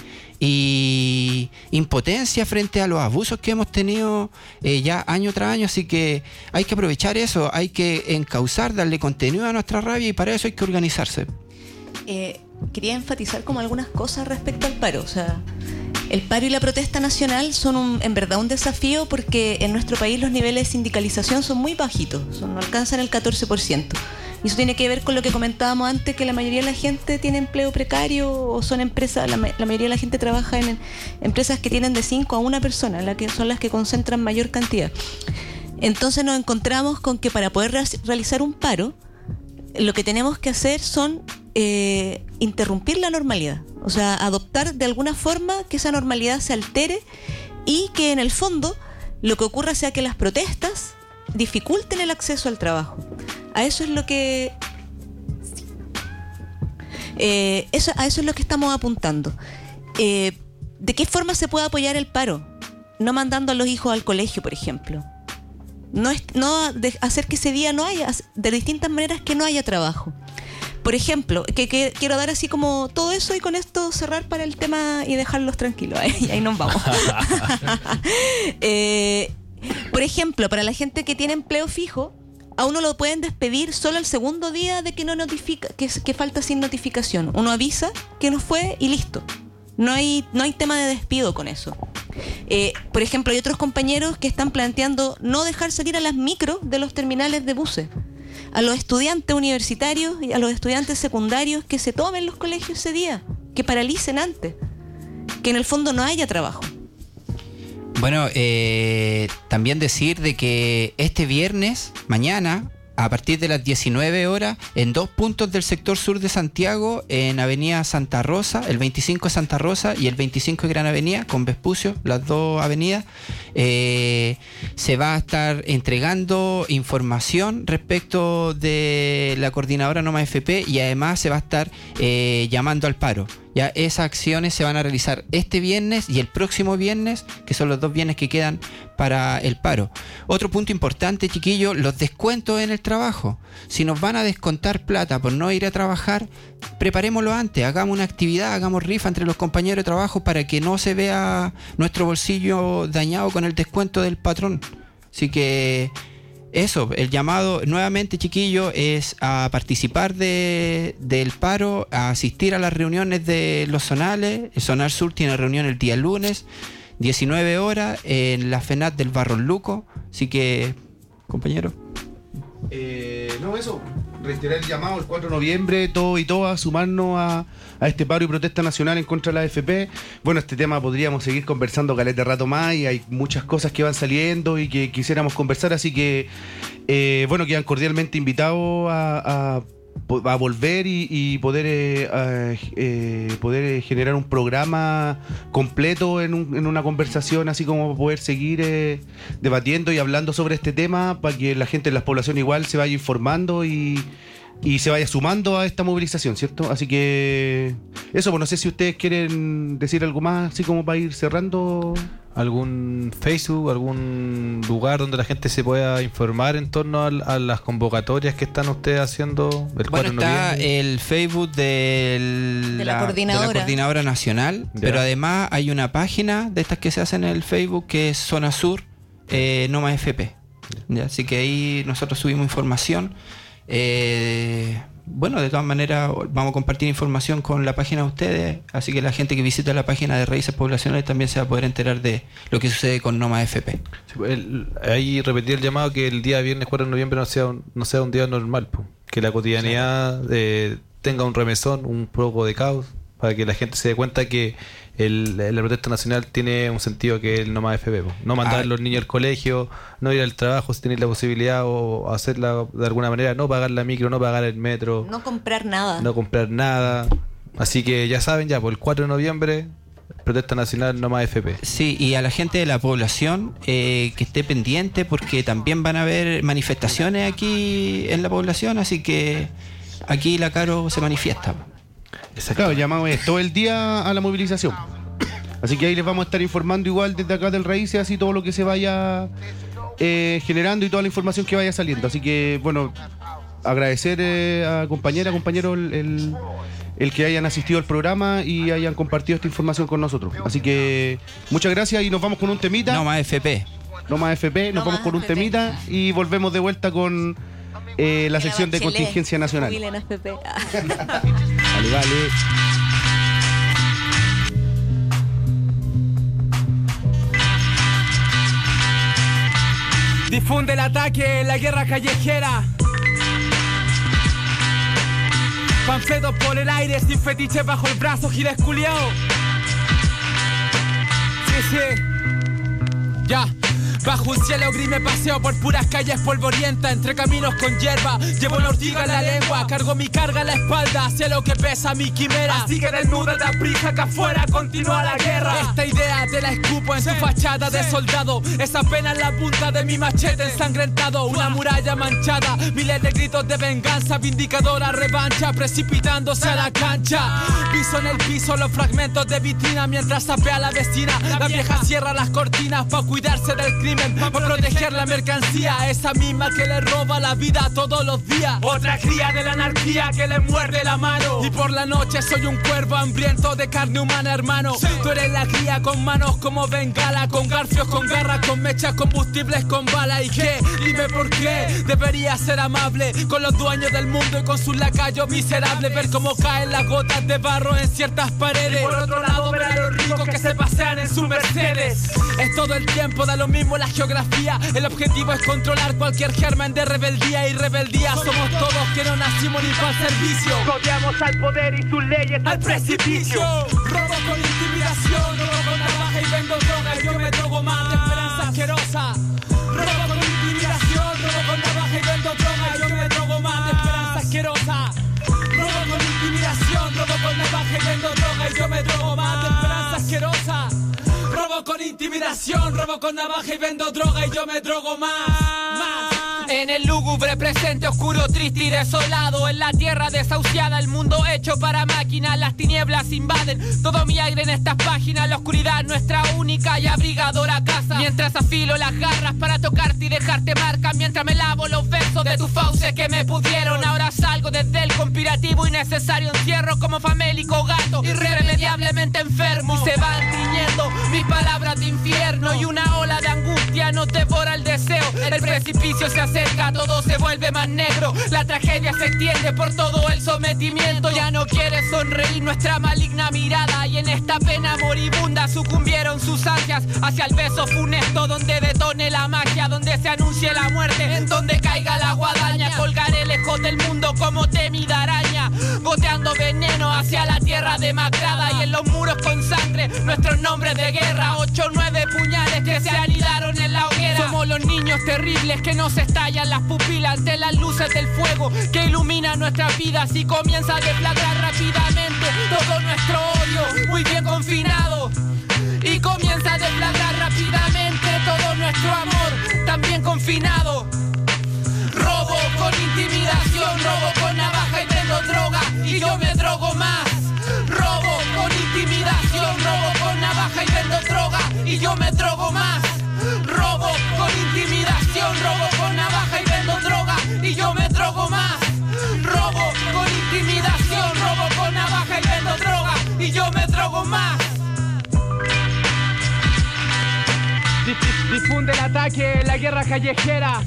y impotencia frente a los abusos que hemos tenido eh, ya año tras año. Así que hay que aprovechar eso, hay que encauzar, darle contenido a nuestra rabia, y para eso hay que organizarse. Eh, quería enfatizar como algunas cosas respecto al paro. O sea, el paro y la protesta nacional son un, en verdad un desafío, porque en nuestro país los niveles de sindicalización son muy bajitos, son, no alcanzan el catorce por ciento. Y eso tiene que ver con lo que comentábamos antes, que la mayoría de la gente tiene empleo precario, o son empresas, la, la mayoría de la gente trabaja en, en empresas que tienen de cinco a una persona, la que son las que concentran mayor cantidad. Entonces nos encontramos con que para poder re- realizar un paro, lo que tenemos que hacer son eh, interrumpir la normalidad. O sea, adoptar de alguna forma que esa normalidad se altere, y que en el fondo lo que ocurra sea que las protestas dificulten el acceso al trabajo. A eso es lo que eh, eso, a eso es lo que estamos apuntando. Eh, ¿De qué forma se puede apoyar el paro? No mandando a los hijos al colegio, por ejemplo. No, es, no de hacer que ese día no haya, de distintas maneras, que no haya trabajo. Por ejemplo, que, que quiero dar así como todo eso, y con esto cerrar para el tema y dejarlos tranquilos. Ahí, ahí nos vamos. eh, por ejemplo, para la gente que tiene empleo fijo, a uno lo pueden despedir solo el segundo día de que no notifica, que, que falta sin notificación. Uno avisa que no fue y listo. No hay, no hay tema de despido con eso. Eh, por ejemplo, hay otros compañeros que están planteando no dejar salir a las micros de los terminales de buses, a los estudiantes universitarios y a los estudiantes secundarios que se tomen los colegios ese día, que paralicen antes, que en el fondo no haya trabajo. Bueno, eh, también decir de que este viernes, mañana, a partir de las diecinueve horas, en dos puntos del sector sur de Santiago, en Avenida Santa Rosa, el veinticinco de Santa Rosa y el veinticinco de Gran Avenida, con Vespucio, las dos avenidas, eh, se va a estar entregando información respecto de la coordinadora NOMA F P, y además se va a estar eh, llamando al paro. Ya esas acciones se van a realizar este viernes y el próximo viernes, que son los dos viernes que quedan para el paro. Otro punto importante, chiquillos, los descuentos en el trabajo. Si nos van a descontar plata por no ir a trabajar, preparémoslo antes, hagamos una actividad, hagamos rifa entre los compañeros de trabajo para que no se vea nuestro bolsillo dañado con el descuento del patrón. Así que eso, el llamado nuevamente, chiquillo, es a participar de, del paro, a asistir a las reuniones de los zonales. El Zonal Sur tiene reunión el día lunes, diecinueve horas, en la FENAT del Barros Luco. Así que, compañero. Eh, no, eso, reiterar el llamado el cuatro de noviembre, todo y todas, sumarnos a, a este paro y protesta nacional en contra de la A F P. Bueno, este tema podríamos seguir conversando caleta de rato más y hay muchas cosas que van saliendo y que quisiéramos conversar, así que, eh, bueno, quedan cordialmente invitados a, a a volver y, y poder eh, a, eh, poder generar un programa completo en, un, en una conversación, así como poder seguir eh, debatiendo y hablando sobre este tema para que la gente en la población igual se vaya informando y, y se vaya sumando a esta movilización, ¿cierto? Así que eso, pues no sé si ustedes quieren decir algo más, así como para ir cerrando. ¿Algún Facebook, algún lugar donde la gente se pueda informar en torno a, a las convocatorias que están ustedes haciendo el cuatro de noviembre? Bueno, está el Facebook del, de, la la, coordinadora. de la Coordinadora Nacional, ya. Pero además hay una página de estas que se hacen en el Facebook que es Zona Sur, eh, Noma F P. ¿Ya? Así que ahí nosotros subimos información. Eh, bueno, de todas maneras vamos a compartir información con la página de ustedes, así que la gente que visita la página de Raíces Poblacionales también se va a poder enterar de lo que sucede con Noma F P. Sí, el, ahí repetir el llamado que el día viernes cuatro de noviembre no sea un, no sea un día normal, po. Que la cotidianidad eh, tenga un remesón, un poco de caos, para que la gente se dé cuenta que el, la protesta nacional tiene un sentido que es el Noma F P, po. No mandar a los niños al colegio, no ir al trabajo si tenéis la posibilidad, o hacerla de alguna manera, no pagar la micro, no pagar el metro, no comprar nada, no comprar nada. Así que ya saben, ya por el cuatro de noviembre, protesta nacional Noma F P. Sí, y a la gente de la población eh, que esté pendiente, porque también van a haber manifestaciones aquí en la población, así que aquí la Caro se manifiesta. Claro, llamado es todo el día a la movilización. Así que ahí les vamos a estar informando igual desde acá del Raíces, así todo lo que se vaya eh, generando y toda la información que vaya saliendo. Así que, bueno, agradecer eh, a compañera, compañero, el, el, el que hayan asistido al programa y hayan compartido esta información con nosotros. Así que, muchas gracias y nos vamos con un temita. Noma F P. Noma F P, nos no vamos con un F P. temita y volvemos de vuelta con eh, la sección de contingencia nacional. F P. Vale, vale. Difunde el ataque, la guerra callejera. Panfletos por el aire, sin fetiche bajo el brazo, giles culiao. Sí, sí. Ya. Bajo un cielo gris me paseo por puras calles polvorientas, entre caminos con hierba, llevo una ortiga en la lengua, cargo mi carga en la espalda, hacia lo que pesa mi quimera. Así que desnuda la prisa que afuera continúa la guerra. Esta idea te la escupo en su fachada de soldado, es apenas la punta de mi machete ensangrentado, una muralla manchada, miles de gritos de venganza, vindicadora revancha, precipitándose a la cancha. Piso en el piso los fragmentos de vitrina mientras sapea la vecina. La vieja cierra las cortinas pa' cuidarse del crimen, pa' proteger la mercancía, esa misma que le roba la vida todos los días. Otra cría de la anarquía que le muerde la mano. Y por la noche soy un cuervo hambriento de carne humana, hermano. Tú eres la cría con manos como bengala, con garfios, con garras, con mechas, combustibles, con bala. ¿Y qué? Dime por qué debería ser amable con los dueños del mundo y con sus lacayos miserables. Ver cómo caen las gotas de barro en ciertas paredes. Y por otro lado ver a los ricos que se pasean en sus Mercedes. Es todo el tiempo, da lo mismo la geografía. El objetivo es controlar cualquier germen de rebeldía. Y rebeldía somos todos que no nacimos ni para el servicio. Codeamos al poder y sus leyes al precipicio. Robo con intimidación, robo con navaja y vendo droga. Y yo me drogo más de esperanza asquerosa. Robo con intimidación, robo con navaja y vendo droga. Y yo me drogo más de esperanza asquerosa. Robo con intimidación, robo con navaja y vendo droga. Y yo me drogo más de esperanza asquerosa. Robo con intimidación, robo con navaja y vendo droga y yo me drogo más, más. En el lúgubre presente oscuro, triste y desolado, en la tierra desahuciada, el mundo hecho para máquinas, las tinieblas invaden todo mi aire en estas páginas, la oscuridad nuestra única y abrigadora casa. Mientras afilo las garras para tocarte y dejarte marca, mientras me lavo los besos de tus fauces que me pudieron. Ahora salgo desde el conspirativo y necesario encierro como famélico gato, irremediablemente enfermo. Y se van tiñendo mis palabras de infierno y una ola de angustia no nos devora el deseo. El precipicio se acerca, todo se vuelve más negro. La tragedia se extiende por todo el sometimiento. Ya no quiere sonreír nuestra maligna mirada, y en esta pena moribunda sucumbieron sus ansias hacia el beso funesto donde detone la magia, donde se anuncie la muerte, en donde caiga la guadaña. Colgaré lejos del mundo como temida araña, goteando veneno hacia la tierra demacrada, y en los muros con sangre nuestros nombres de guerra. Ocho o nueve puñales que se anidaron en la hoguera. Somos los niños terribles que nos estallan las pupilas ante las luces del fuego que ilumina nuestras vidas, y comienza a deflagrar rápidamente todo nuestro odio, muy bien confinado. Y comienza a deflagrar rápidamente todo nuestro amor, también confinado. Robo con intimidación, robo con navaja y vendo droga, y yo me drogo más. Robo con intimidación, robo con navaja y vendo droga, y yo me drogo más. Robo con intimidación, robo con navaja y vendo droga, y yo me drogo más. Robo con intimidación, robo con navaja y vendo droga, y yo me drogo más. Difunde el ataque, la guerra callejera.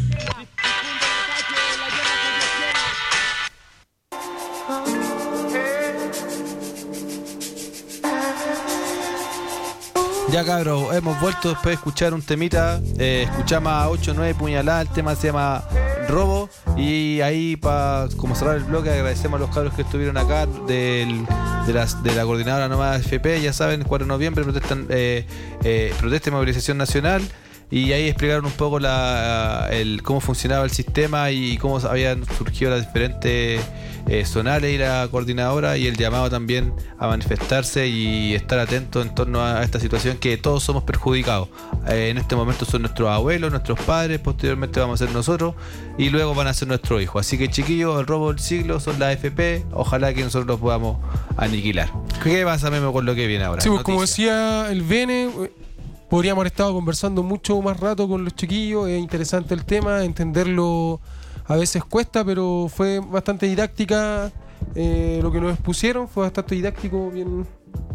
Ya cabros, hemos vuelto después de escuchar un temita. eh, Escuchamos a ocho o nueve puñaladas. El tema se llama Robo. Y ahí, para como cerrar el bloque, agradecemos a los cabros que estuvieron acá del, de, las, de la coordinadora Nomada F P. Ya saben, el cuatro de noviembre protestan, eh, eh, protesta y movilización nacional. Y ahí explicaron un poco la, el, cómo funcionaba el sistema y cómo habían surgido las diferentes eh, zonales y la coordinadora, y el llamado también a manifestarse y estar atentos en torno a esta situación, que todos somos perjudicados. Eh, en este momento son nuestros abuelos, nuestros padres, posteriormente vamos a ser nosotros y luego van a ser nuestros hijos. Así que chiquillos, el robo del siglo son las A F P, ojalá que nosotros los podamos aniquilar. ¿Qué pasa, Memo, con lo que viene ahora? Sí, pues, como decía el Bene, podríamos haber estado conversando mucho más rato con los chiquillos. Es interesante el tema, entenderlo a veces cuesta, pero fue bastante didáctica eh, lo que nos expusieron, fue bastante didáctico, bien.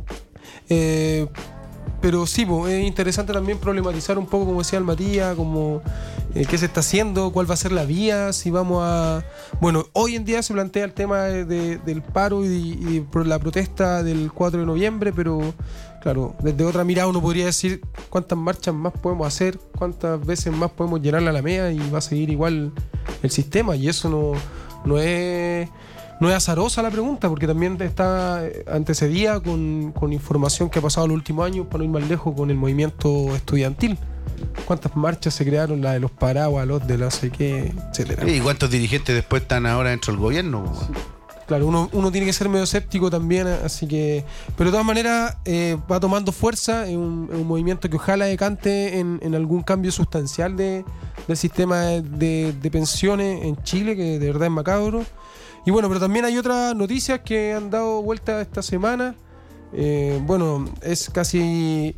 Eh, pero sí, pues, es interesante también problematizar un poco, como decía el Matías, como eh, qué se está haciendo, cuál va a ser la vía, si vamos a... Bueno, hoy en día se plantea el tema de, de, del paro y, y por la protesta del cuatro de noviembre, pero claro, desde otra mirada uno podría decir cuántas marchas más podemos hacer, cuántas veces más podemos llenar la Alameda, y va a seguir igual el sistema, y eso no, no es... No es azarosa la pregunta, porque también está antecedida con, con información que ha pasado en los últimos años, para no ir más lejos, con el movimiento estudiantil. ¿Cuántas marchas se crearon? La de los paraguas, los de la no sé qué, etcétera. ¿Y cuántos dirigentes después están ahora dentro del gobierno? Sí. Claro, uno, uno tiene que ser medio escéptico también, así que... Pero de todas maneras eh, va tomando fuerza, es un, un movimiento que ojalá decante en, en algún cambio sustancial de, del sistema de, de pensiones en Chile, que de verdad es macabro. Y bueno, pero también hay otras noticias que han dado vuelta esta semana. Eh, bueno, es casi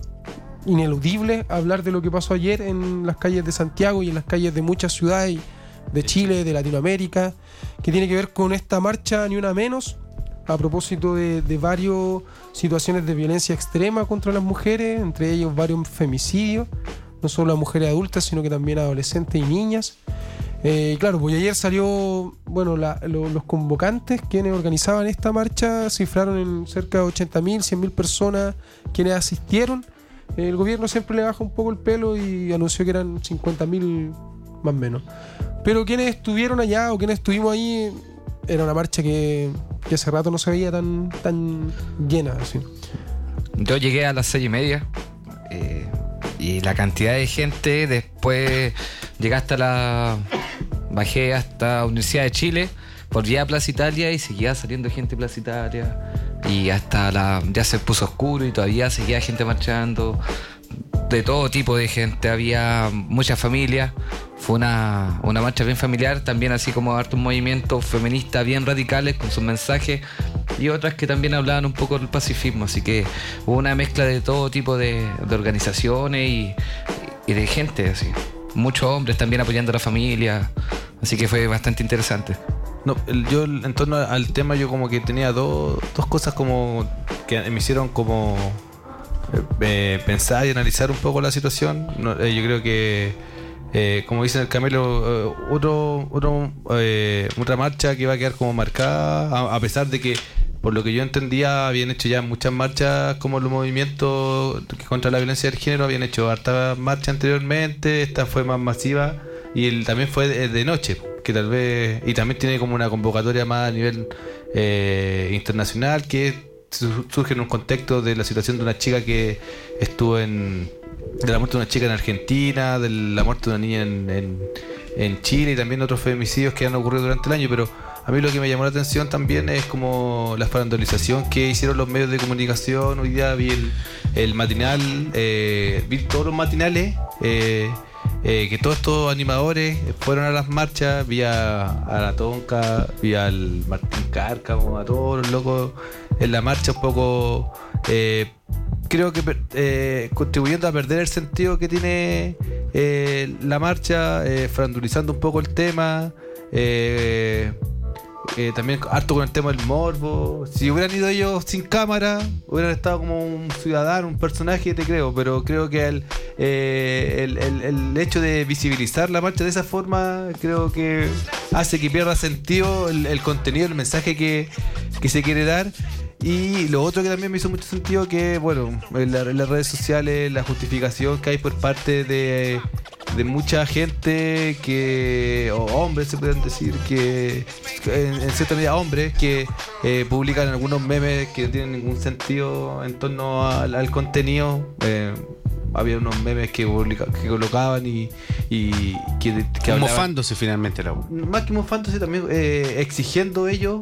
ineludible hablar de lo que pasó ayer en las calles de Santiago y en las calles de muchas ciudades de Chile, de Latinoamérica, que tiene que ver con esta marcha Ni Una Menos, a propósito de, de varias situaciones de violencia extrema contra las mujeres, entre ellos varios femicidios, no solo a mujeres adultas, sino que también a adolescentes y niñas. Eh, claro, pues ayer salió, bueno, la, lo, los convocantes quienes organizaban esta marcha cifraron en cerca de ochenta mil, cien mil personas quienes asistieron. El gobierno siempre le baja un poco el pelo y anunció que eran cincuenta mil más o menos. Pero quienes estuvieron allá o quienes estuvimos ahí, era una marcha que, que hace rato no se veía tan, tan llena así. Yo llegué a las seis y media eh, y la cantidad de gente, después llegué hasta la... Bajé hasta Universidad de Chile, volví a Plaza Italia y seguía saliendo gente de Plaza Italia. Y hasta la... ya se puso oscuro y todavía seguía gente marchando. De todo tipo de gente, había muchas familias. Fue una, una marcha bien familiar, también así como hartos movimientos feministas bien radicales con sus mensajes, y otras que también hablaban un poco del pacifismo. Así que hubo una mezcla de todo tipo de, de organizaciones y, y de gente, así. Muchos hombres también apoyando a la familia, así que fue bastante interesante. No, yo en torno al tema yo como que tenía dos, dos cosas como que me hicieron como eh, pensar y analizar un poco la situación. No, eh, yo creo que, eh, como dice el Camelo, eh, otro, otro, eh, otra marcha que va a quedar como marcada, a, a pesar de que, por lo que yo entendía, habían hecho ya muchas marchas como los movimientos contra la violencia del género, habían hecho hartas marchas anteriormente, esta fue más masiva y el, también fue de, de noche, que tal vez, y también tiene como una convocatoria más a nivel eh, internacional, que surge en un contexto de la situación de una chica que estuvo en de la muerte de una chica en Argentina, de la muerte de una niña en, en, en Chile y también otros femicidios que han ocurrido durante el año. Pero a mí lo que me llamó la atención también es como la farandolización que hicieron los medios de comunicación. Hoy día vi el, el matinal, eh, vi todos los matinales, eh, eh, que todos estos animadores fueron a las marchas, vi a, a la Tonka, vi al Martín Cárcamo, a todos los locos en la marcha, un poco eh, creo que eh, contribuyendo a perder el sentido que tiene eh, la marcha, eh, farandulizando un poco el tema, eh, eh, también harto con el tema del morbo. Si hubieran ido ellos sin cámara, hubieran estado como un ciudadano, un personaje, te creo, pero creo que el, eh, el, el, el hecho de visibilizar la marcha de esa forma, creo que hace que pierda sentido el, el contenido, el mensaje que, que se quiere dar. Y lo otro que también me hizo mucho sentido, que bueno, en, la, en las redes sociales, la justificación que hay por parte de, de mucha gente que, o hombres se pueden decir, que en, en cierta medida hombres que eh, publican algunos memes que no tienen ningún sentido en torno al, al contenido. eh, Había unos memes que, publica, que colocaban y, y que, que hablaban, mofándose finalmente la más que mofándose también eh, exigiendo ellos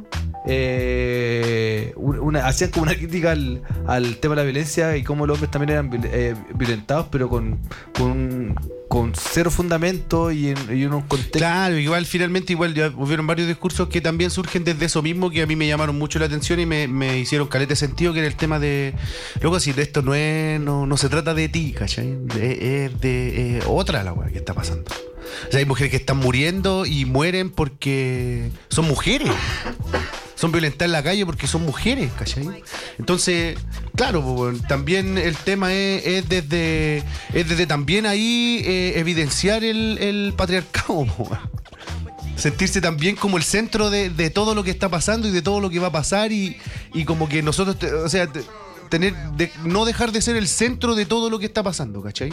eh, una, hacían como una crítica al, al tema de la violencia y cómo los hombres también eran eh, violentados, pero con, con, con cero fundamento y en, y en un contexto. Claro, igual finalmente igual ya hubieron varios discursos que también surgen desde eso mismo, que a mí me llamaron mucho la atención y me, me hicieron caleta de sentido, que era el tema de, luego si esto no es, no, no se trata de ti, ¿cachai? Es, es de es otra la weá que está pasando. O sea, hay mujeres que están muriendo y mueren porque son mujeres. Son violentadas en la calle porque son mujeres, ¿cachai? Entonces, claro, pues, también el tema es, es desde es desde también ahí eh, evidenciar el, el patriarcado, pues. Sentirse también como el centro de, de todo lo que está pasando y de todo lo que va a pasar y, y como que nosotros, te, o sea, te, tener de, no dejar de ser el centro de todo lo que está pasando, ¿cachai?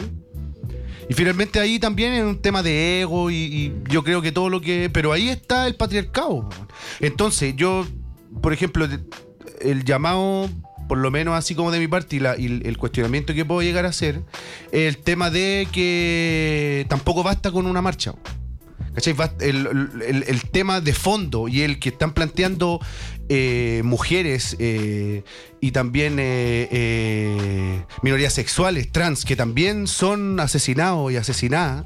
Y finalmente ahí también es un tema de ego y, y yo creo que todo lo que... Pero ahí está el patriarcado. Entonces yo, por ejemplo, el llamado, por lo menos así como de mi parte, y, la, y el cuestionamiento que puedo llegar a hacer, el tema de que tampoco basta con una marcha. ¿Cachai? El, el, el tema de fondo y el que están planteando eh, mujeres eh, y también eh, eh, minorías sexuales, trans, que también son asesinados y asesinadas,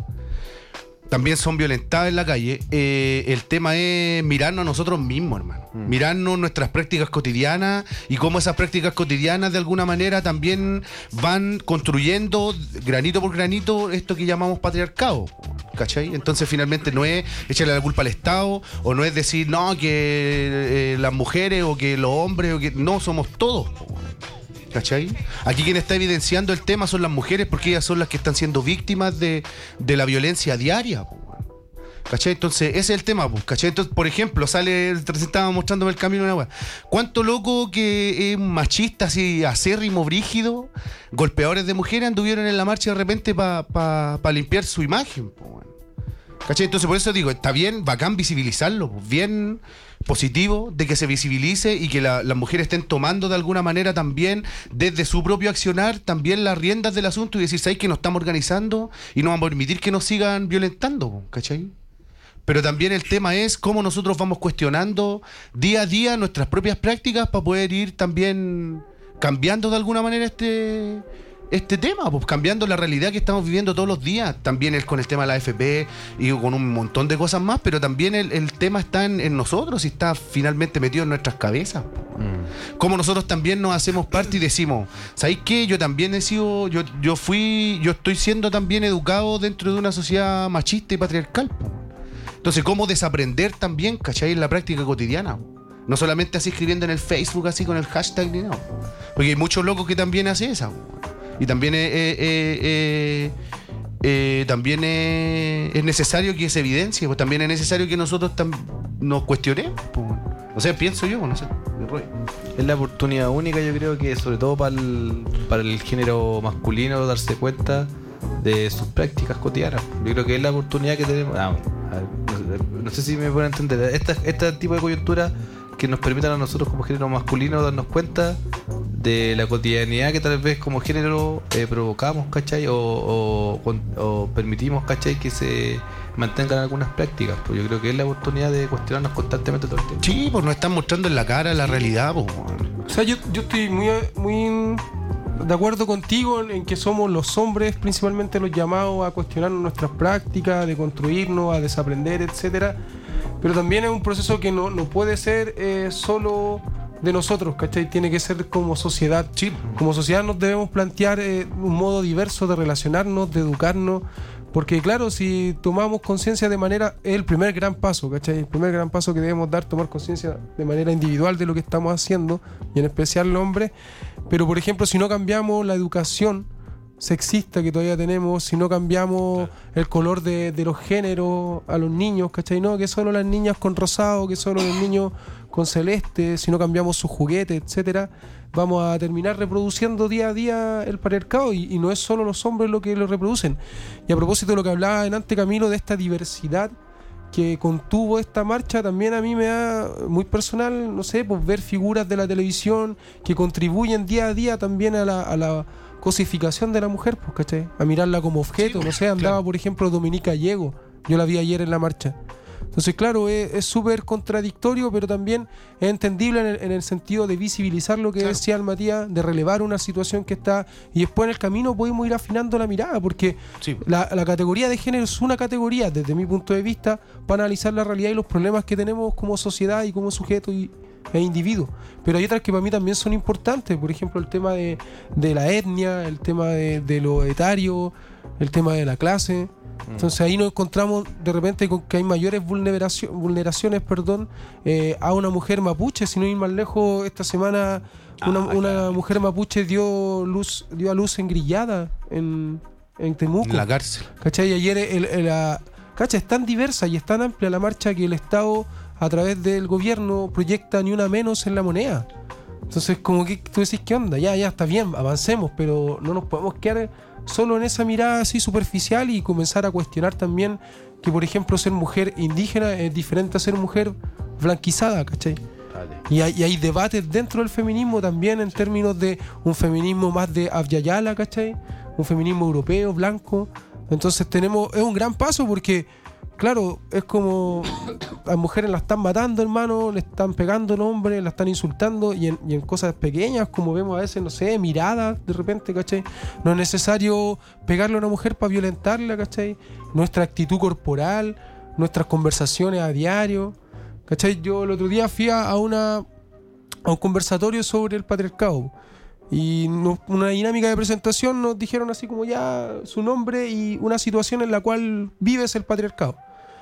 también son violentadas en la calle. Eh, el tema es mirarnos a nosotros mismos, hermano. Mm. Mirarnos nuestras prácticas cotidianas y cómo esas prácticas cotidianas de alguna manera también van construyendo granito por granito esto que llamamos patriarcado, ¿cachai? Entonces finalmente no es echarle la culpa al Estado o no es decir, no, que eh, las mujeres o que los hombres o que... No, somos todos, ¿cachai? Aquí quien está evidenciando el tema son las mujeres porque ellas son las que están siendo víctimas de, de la violencia diaria, ¿cachai? Entonces ese es el tema, ¿cachai? Entonces, por ejemplo, sale, estaba mostrándome el camino de una weá. ¿Cuánto loco que es machista, así, acérrimo, brígido, golpeadores de mujeres anduvieron en la marcha de repente para pa, pa limpiar su imagen, ¿cachai? Entonces por eso digo, está bien, bacán visibilizarlo, bien positivo de que se visibilice y que la, las mujeres estén tomando de alguna manera también desde su propio accionar también las riendas del asunto y decir, ¿sabes que nos estamos organizando y no vamos a permitir que nos sigan violentando? ¿Cachai? Pero también el tema es cómo nosotros vamos cuestionando día a día nuestras propias prácticas para poder ir también cambiando de alguna manera este... este tema, pues cambiando la realidad que estamos viviendo todos los días, también el, con el tema de la A F P y con un montón de cosas más, pero también el, el tema está en, en nosotros y está finalmente metido en nuestras cabezas. Mm. Como nosotros también nos hacemos parte y decimos, ¿sabéis qué? Yo también he sido, yo, yo fui, yo estoy siendo también educado dentro de una sociedad machista y patriarcal. Entonces, ¿cómo desaprender también, cachai, en la práctica cotidiana? No solamente así escribiendo en el Facebook, así con el hashtag ni nada. Porque hay muchos locos que también hacen esa. Y también es, eh, eh, eh, eh, también es, es necesario que se evidencie, pues también es necesario que nosotros tam- nos cuestionemos. Pues. O sea, pienso yo, no sé. Es la oportunidad única, yo creo que sobre todo para el, para el género masculino darse cuenta de sus prácticas cotidianas. Yo creo que es la oportunidad que tenemos. Ah, a ver, no, sé, no sé si me pueden entender. Esta, este tipo de coyuntura que nos permitan a nosotros como género masculino darnos cuenta de la cotidianidad que tal vez como género eh, provocamos, ¿cachai? O, o, o permitimos, ¿cachai? Que se mantengan algunas prácticas. Pues yo creo que es la oportunidad de cuestionarnos constantemente todo el tiempo. Sí, pues nos están mostrando en la cara la realidad. Pues. O sea, yo, yo estoy muy, muy de acuerdo contigo en, en que somos los hombres principalmente los llamados a cuestionar nuestras prácticas, de construirnos, a desaprender, etcétera. Pero también es un proceso que no, no puede ser eh, solo de nosotros, ¿cachai? Tiene que ser como sociedad. Sí. Como sociedad nos debemos plantear eh, un modo diverso de relacionarnos, de educarnos, porque claro, si tomamos conciencia de manera, es el primer gran paso, ¿cachai? El primer gran paso que debemos dar, tomar conciencia de manera individual de lo que estamos haciendo, y en especial los hombres. Pero por ejemplo, si no cambiamos la educación sexista que todavía tenemos, si no cambiamos claro. el color de, de los géneros a los niños, ¿cachai? No, que solo las niñas con rosado, que solo los niños con celeste, si no cambiamos sus juguetes, etcétera, vamos a terminar reproduciendo día a día el patriarcado, y, y no es solo los hombres los que lo reproducen. Y a propósito de lo que hablaba en antes Camilo, de esta diversidad que contuvo esta marcha, también a mí me da muy personal, no sé, pues ver figuras de la televisión que contribuyen día a día también a la, a la cosificación de la mujer, pues, ¿cachai? A mirarla como objeto, sí, no sé, andaba claro. por ejemplo Dominica Gallego, yo la vi ayer en la marcha. Entonces claro, es súper contradictorio, pero también es entendible en el, en el sentido de visibilizar lo que claro. decía el Matías, de relevar una situación que está, y después en el camino podemos ir afinando la mirada, porque sí. la, la categoría de género es una categoría, desde mi punto de vista, para analizar la realidad y los problemas que tenemos como sociedad y como sujeto y e individuo, pero hay otras que para mí también son importantes, por ejemplo el tema de, de la etnia, el tema de, de lo etario, el tema de la clase. Entonces ahí nos encontramos de repente con que hay mayores vulneración, vulneraciones perdón, eh, a una mujer mapuche. Si no ir más lejos, esta semana una, ah, una claro. mujer mapuche dio luz dio a luz engrillada en, en Temuco, en la cárcel, ¿cachai? Y ayer el, el, la, ¿cachai? Es tan diversa y es tan amplia la marcha que el Estado a través del gobierno proyecta ni una menos en la moneda. Entonces como que tú decís, ¿qué onda? Ya, ya, está bien, avancemos, pero no nos podemos quedar solo en esa mirada así superficial y comenzar a cuestionar también que, por ejemplo, ser mujer indígena es diferente a ser mujer blanquizada, ¿cachai? Vale. Y hay, y hay debates dentro del feminismo también en términos de un feminismo más de Abya-Yala, ¿cachai? Un feminismo europeo, blanco. Entonces tenemos, es un gran paso porque claro, es como las mujeres las están matando, hermano, le están pegando al hombre, la están insultando, y en, y en cosas pequeñas, como vemos a veces, no sé, miradas de repente, ¿cachai? No es necesario pegarle a una mujer para violentarla, ¿cachai? Nuestra actitud corporal, nuestras conversaciones a diario, ¿cachai? Yo el otro día fui a, una, a un conversatorio sobre el patriarcado, y no, una dinámica de presentación nos dijeron así como ya su nombre y una situación en la cual vives el patriarcado.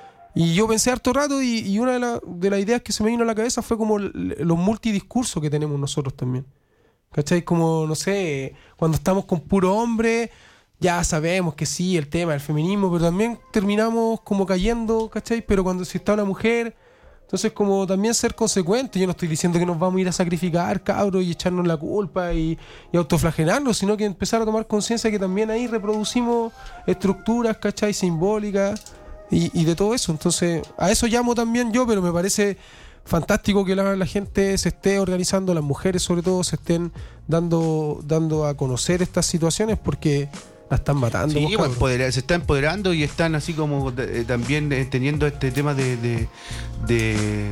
Y yo pensé harto rato y, y una de, la, de las ideas que se me vino a la cabeza fue como l- los multidiscursos que tenemos nosotros también. ¿Cachai? Como, no sé, cuando estamos con puro hombre, ya sabemos que sí, el tema del feminismo, pero también terminamos como cayendo, ¿cachai? Pero cuando si está una mujer, entonces como también ser consecuente. Yo no estoy diciendo que nos vamos a ir a sacrificar, cabros, y echarnos la culpa y, y autoflagelarnos, sino que empezar a tomar conciencia que también ahí reproducimos estructuras, ¿cachai? Simbólicas. Y, y de todo eso, entonces a eso llamo también yo, pero me parece fantástico que la, la gente se esté organizando, las mujeres sobre todo se estén dando dando a conocer estas situaciones porque la están matando. Sí, pues, poder, se están empoderando y están así como eh, también eh, teniendo este tema de de, de,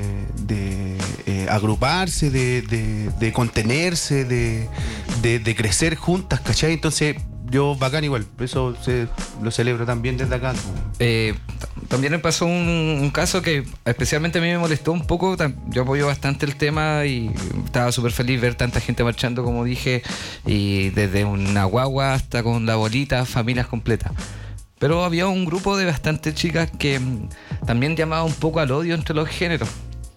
de eh, agruparse, de, de, de contenerse, de, de, de crecer juntas, ¿cachai? Entonces yo bacán igual, eso se, lo celebro también desde acá. Eh, también me pasó un, un caso que especialmente a mí me molestó un poco. Yo apoyo bastante el tema y estaba súper feliz ver tanta gente marchando, como dije, y desde una guagua hasta con la bolita, familias completas. Pero había un grupo de bastantes chicas que también llamaba un poco al odio entre los géneros,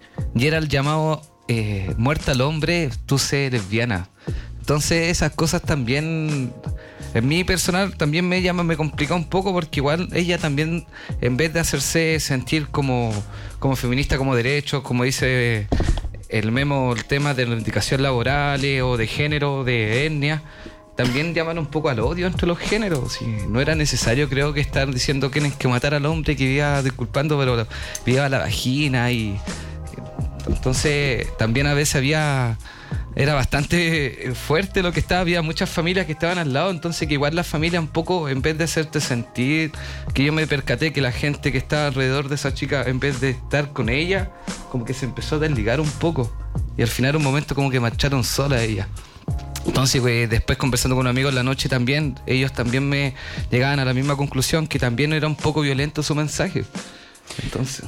y era el llamado eh, muerta al hombre, tú sé lesbiana. Entonces esas cosas también en mi personal también me llama, me complica un poco porque igual ella también, en vez de hacerse sentir como, como feminista, como derechos, como dice el memo, el tema de reivindicación laborales o de género, de etnia, también llaman un poco al odio entre los géneros. ¿Sí? No era necesario, creo, que estar diciendo que tienen que matar al hombre que vivía, disculpando, pero vivía la vagina y entonces también a veces había, era bastante fuerte lo que estaba, había muchas familias que estaban al lado, entonces que igual la familia un poco, en vez de hacerte sentir, que yo me percaté que la gente que estaba alrededor de esa chica, en vez de estar con ella, como que se empezó a desligar un poco y al final un momento como que marcharon sola a ella. Entonces, pues, después conversando con un amigo en la noche también, ellos también me llegaban a la misma conclusión, que también era un poco violento su mensaje. Entonces...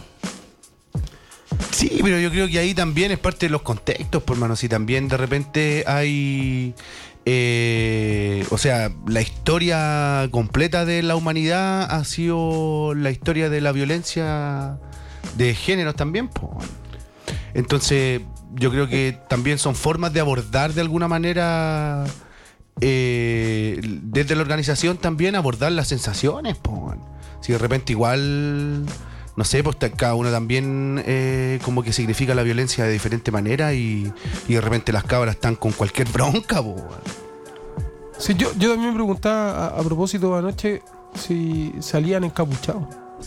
Sí, pero yo creo que ahí también es parte de los contextos, por mano. Si también de repente hay... Eh, o sea, la historia completa de la humanidad ha sido la historia de la violencia de géneros también, pues. Entonces, yo creo que también son formas de abordar de alguna manera... Eh, desde la organización también abordar las sensaciones, pues. Si de repente igual... No sé, pues cada uno también eh, como que significa la violencia de diferente manera y, y de repente las cabras están con cualquier bronca, po. Sí, yo, yo también me preguntaba a, a propósito anoche si salían encapuchados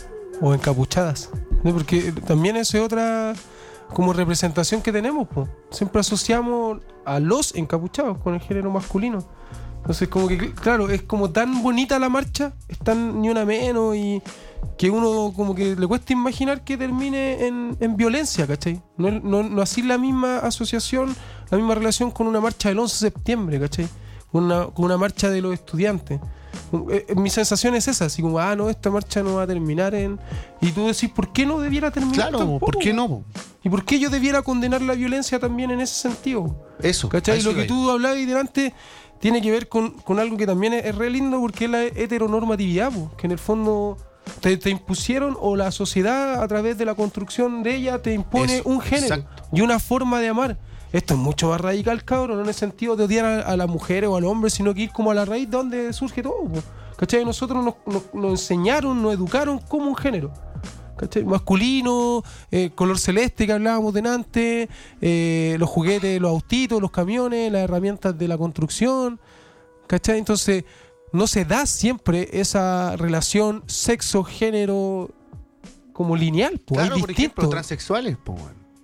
o encapuchadas, ¿no? Porque también esa es otra como representación que tenemos, po. Siempre asociamos a los encapuchados con el género masculino. Entonces como que, claro, es como tan bonita la marcha, es tan ni una menos y... que uno como que le cuesta imaginar que termine en, en violencia, ¿cachai? No, no, no así la misma asociación, la misma relación con una marcha del once de septiembre, ¿cachai? Con una, con una marcha de los estudiantes. Eh, mi sensación es esa, así como, ah, no, esta marcha no va a terminar en... Y tú decís, ¿por qué no debiera terminar? Claro, tampoco? ¿por qué no? ¿Y por qué yo debiera condenar la violencia también en ese sentido? Eso, ¿cachai? eso Lo que ahí. tú hablabas ahí delante tiene que ver con, con algo que también es, es re lindo, porque es la heteronormatividad, po, que en el fondo... Te, te impusieron, o la sociedad a través de la construcción de ella te impone Eso, un género, exacto. y una forma de amar. Esto es mucho más radical, cabrón, no en el sentido de odiar a, a las mujeres o al hombre, sino que ir como a la raíz de donde surge todo, po. ¿Cachai? Nosotros nos, nos, nos enseñaron, nos educaron como un género, ¿cachai? Masculino, eh, color celeste que hablábamos delante, eh, los juguetes, los autitos, los camiones, las herramientas de la construcción, ¿cachai? Entonces no se da siempre esa relación sexo-género como lineal, pues Claro, es por distinto. ejemplo, transexuales, pues.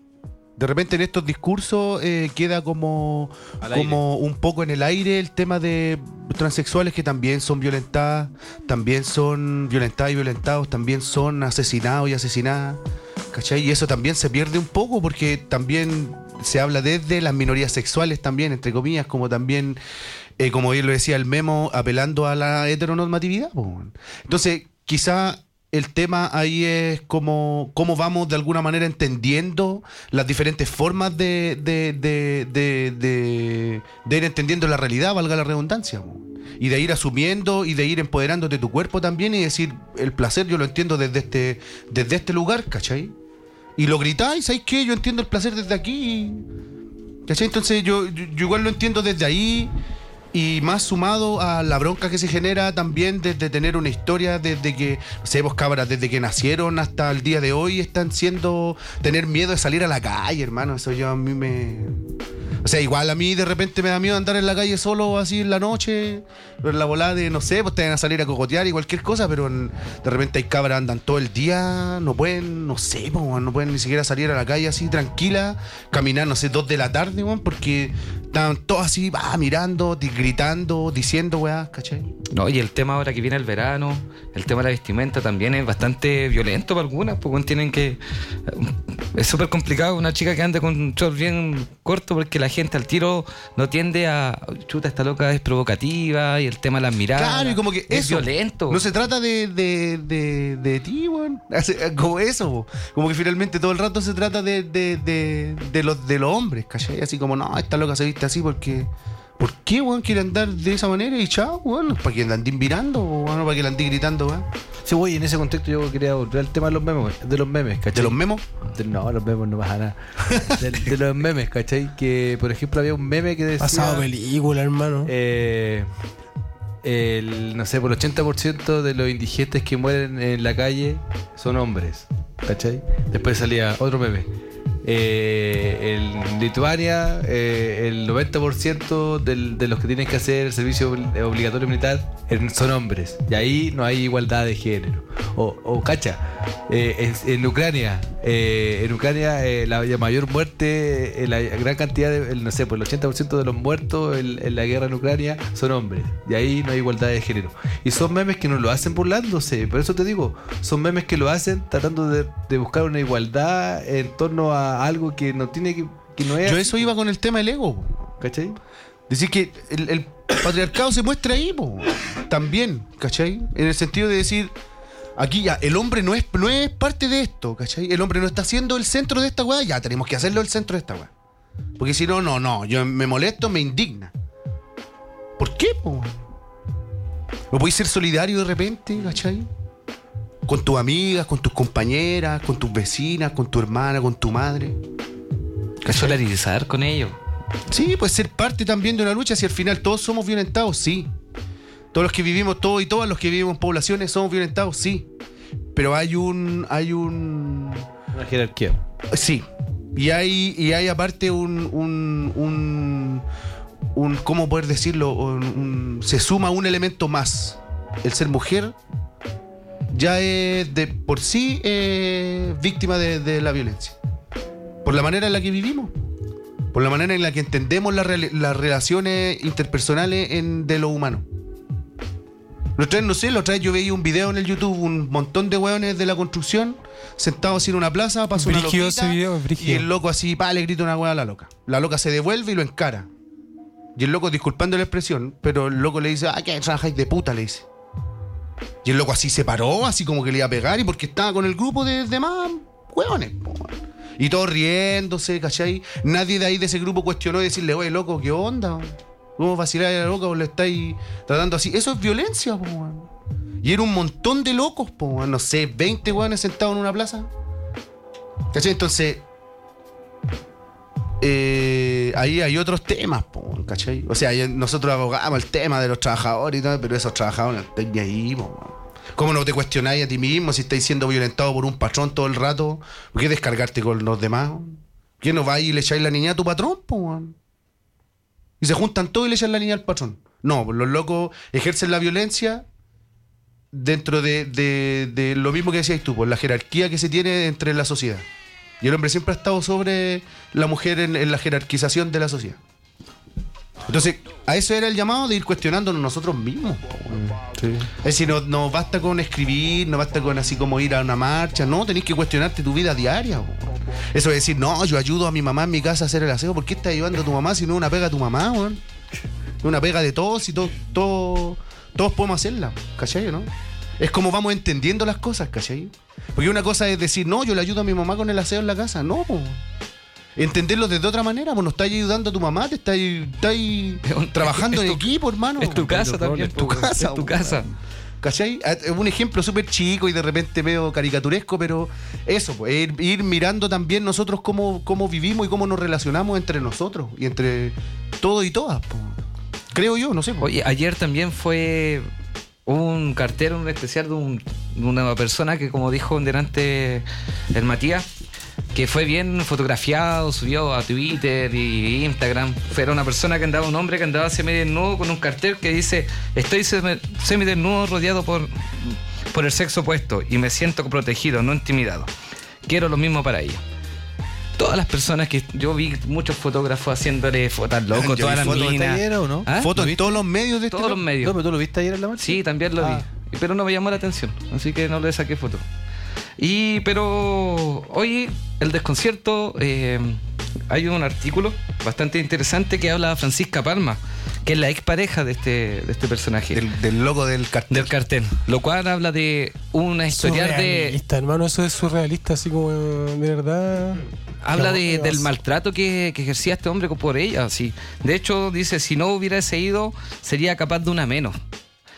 De repente en estos discursos eh, queda como, como un poco en el aire el tema de transexuales que también son violentadas, también son violentadas y violentados, también son asesinados y asesinadas, ¿cachai? Y eso también se pierde un poco porque también se habla desde las minorías sexuales también, entre comillas, como también, eh, como bien lo decía el memo, apelando a la heteronormatividad, pues. Entonces, quizá... el tema ahí es cómo, cómo vamos de alguna manera entendiendo las diferentes formas de, de, de, de, de, de ir entendiendo la realidad, valga la redundancia, y de ir asumiendo y de ir empoderándote tu cuerpo también y decir, el placer yo lo entiendo desde este, desde este lugar, ¿cachai? Y lo gritáis, ¿sabes qué? Yo entiendo el placer desde aquí, ¿cachai? Entonces yo, yo, yo igual lo entiendo desde ahí. Y más sumado a la bronca que se genera también desde tener una historia desde que, no sé, vos cabras, desde que nacieron hasta el día de hoy están siendo, tener miedo de salir a la calle, hermano. Eso yo a mí me... O sea, igual a mí de repente me da miedo andar en la calle solo así en la noche, en la volada de, no sé, pues te van a salir a cocotear y cualquier cosa, pero en, de repente hay cabras andan todo el día, no pueden, no sé, pues, no pueden ni siquiera salir a la calle así tranquila, caminar, no sé, dos de la tarde, pues, porque están todos así, va, mirando, gritando, diciendo, weá, ¿cachai? No, y el tema ahora que viene el verano, el tema de la vestimenta también es bastante violento para algunas, porque tienen que... Es súper complicado una chica que ande con un short bien corto porque la gente al tiro no tiende a... Chuta, esta loca es provocativa y el tema de las miradas... Claro, y como que es eso, violento. No se trata de, de, de, de ti, weón. Como eso, como que finalmente todo el rato se trata de, de, de, de, los, de los hombres, ¿cachai? Así como, no, esta loca se viste así porque... ¿Por qué, weón, quiere andar de esa manera? Y chao, weón, ¿para que la andén mirando o bueno, para que la andén gritando, weón? Sí, güey, en ese contexto yo quería volver al tema de los memes, de los memes, ¿cachai? ¿De los memos? De- no, los memes no pasa nada. de, de los memes, ¿cachai? Que, por ejemplo, había un meme que decía... Pasado película, hermano. Eh, el, no sé, por el ochenta por ciento de los indigentes que mueren en la calle son hombres, ¿cachai? Después salía otro meme. Eh, en Lituania, eh, el noventa por ciento del, de los que tienen que hacer el servicio obligatorio militar eh, son hombres. Y ahí no hay igualdad de género. O, o cacha, eh, en, en Ucrania, eh, en Ucrania eh, la, la mayor muerte, eh, la gran cantidad de, el, no sé, pues el ochenta por ciento de los muertos en, en la guerra en Ucrania son hombres. Y ahí no hay igualdad de género. Y son memes que no lo hacen burlándose. Por eso te digo, son memes que lo hacen tratando de, de buscar una igualdad en torno a algo que no tiene que, que no es. Yo eso iba con el tema del ego, ¿cachai? Decir que el, el patriarcado se muestra ahí, po, también, ¿cachai? En el sentido de decir, aquí ya, el hombre no es, no es parte de esto, ¿cachai? El hombre no está siendo el centro de esta weá, ya tenemos que hacerlo el centro de esta weá. Porque si no, no, no, yo me molesto, me indigna. ¿Por qué, po? ¿No podéis ser solidario de repente, ¿cachai? Con tus amigas, con tus compañeras, con tus vecinas, con tu hermana, con tu madre. Solidarizar con ellos. Sí, pues ser parte también de una lucha. Si al final todos somos violentados, sí. Todos los que vivimos, todos y todas los que vivimos en poblaciones somos violentados, sí. Pero hay un... hay un... una jerarquía. Sí. Y hay, y hay aparte un... un, un, un ¿cómo poder decirlo? Un, un, se suma un elemento más. El ser mujer ya es de por sí eh, víctima de, de la violencia. Por la manera en la que vivimos. Por la manera en la que entendemos la, las relaciones interpersonales en, de lo humano. La otra vez, no sé, la otra vez yo veía un video en el YouTube, un montón de hueones de la construcción sentados así en una plaza, pasó una loquita ese video, y el loco así, pa, le grita una hueá a la loca. La loca se devuelve y lo encara. Y el loco, disculpando la expresión, pero el loco le dice, ah, que trabajáis de puta, le dice. Y el loco así se paró, así como que le iba a pegar, y porque estaba con el grupo de demás hueones. Y todos riéndose, ¿cachai? Nadie de ahí de ese grupo cuestionó y decirle, oye, loco, ¿qué onda? ¿Cómo vacilar a la loca o le estáis tratando así? Eso es violencia, po, man. Y era un montón de locos, po, man. No sé, veinte hueones sentados en una plaza. ¿Cachai? Entonces, eh, ahí hay otros temas, po, ¿cachai? O sea, nosotros abogamos el tema de los trabajadores y todo, pero esos trabajadores no están ni ahí, po, man. ¿Cómo no te cuestionáis a ti mismo si estáis siendo violentado por un patrón todo el rato? ¿Por qué descargarte con los demás? ¿Qué no vais y le echáis la niña a tu patrón, po, man? Y se juntan todos y le echan la niña al patrón. No, los locos ejercen la violencia dentro de, de, de lo mismo que decías tú, por la jerarquía que se tiene entre la sociedad. Y el hombre siempre ha estado sobre la mujer en, en la jerarquización de la sociedad. Entonces, a eso era el llamado de ir cuestionándonos nosotros mismos. Sí. Es decir, no, no basta con escribir, no basta con así como ir a una marcha, no, tenés que cuestionarte tu vida diaria. Po. Eso es decir, no, yo ayudo a mi mamá en mi casa a hacer el aseo. ¿Por qué estás ayudando a tu mamá si no es una pega a tu mamá, weón? Es una pega de todos y todos, todos, todos podemos hacerla, ¿cachai? ¿No? Es como vamos entendiendo las cosas, ¿cachai? Porque una cosa es decir, no, yo le ayudo a mi mamá con el aseo en la casa, no, po. Entenderlo de otra manera, pues no estás ayudando a tu mamá, te estás, estás trabajando en equipo, hermano. Es tu casa también, es tu casa. Es tu casa. ¿Cachai? Es un ejemplo súper chico y de repente medio caricaturesco, pero eso, pues, ir, ir mirando también nosotros cómo, cómo vivimos y cómo nos relacionamos entre nosotros y entre todos y todas, pues. Creo yo, no sé. Pues. Oye, ayer también fue un cartero, un especial de, un, de una persona que, como dijo delante el Matías, que fue bien fotografiado, subió a Twitter y Instagram. Era una persona que andaba, un hombre que andaba semidesnudo con un cartel que dice: estoy semidesnudo rodeado por, por el sexo opuesto y me siento protegido, no intimidado. Quiero lo mismo para ella. Todas las personas que yo vi, muchos fotógrafos haciéndole fotos locos, todas las minas. Ayer, ¿o no? ¿Ah? ¿Fotos en todos los medios de este? Todos los medios. No, pero tú lo viste ayer en la marcha. Sí, también lo ah. vi. Pero no me llamó la atención, así que no le saqué foto. Y pero hoy el desconcierto, eh, hay un artículo bastante interesante que habla de Francisca Palma, que es la expareja de este, de este personaje. Del, del loco del cartel. Del cartel. Lo cual habla de una historia de... hermano, eso es surrealista, así como de verdad... Habla de, del maltrato que, que ejercía este hombre por ella, sí. De hecho, dice, si no hubiera ido, sería capaz de una menos.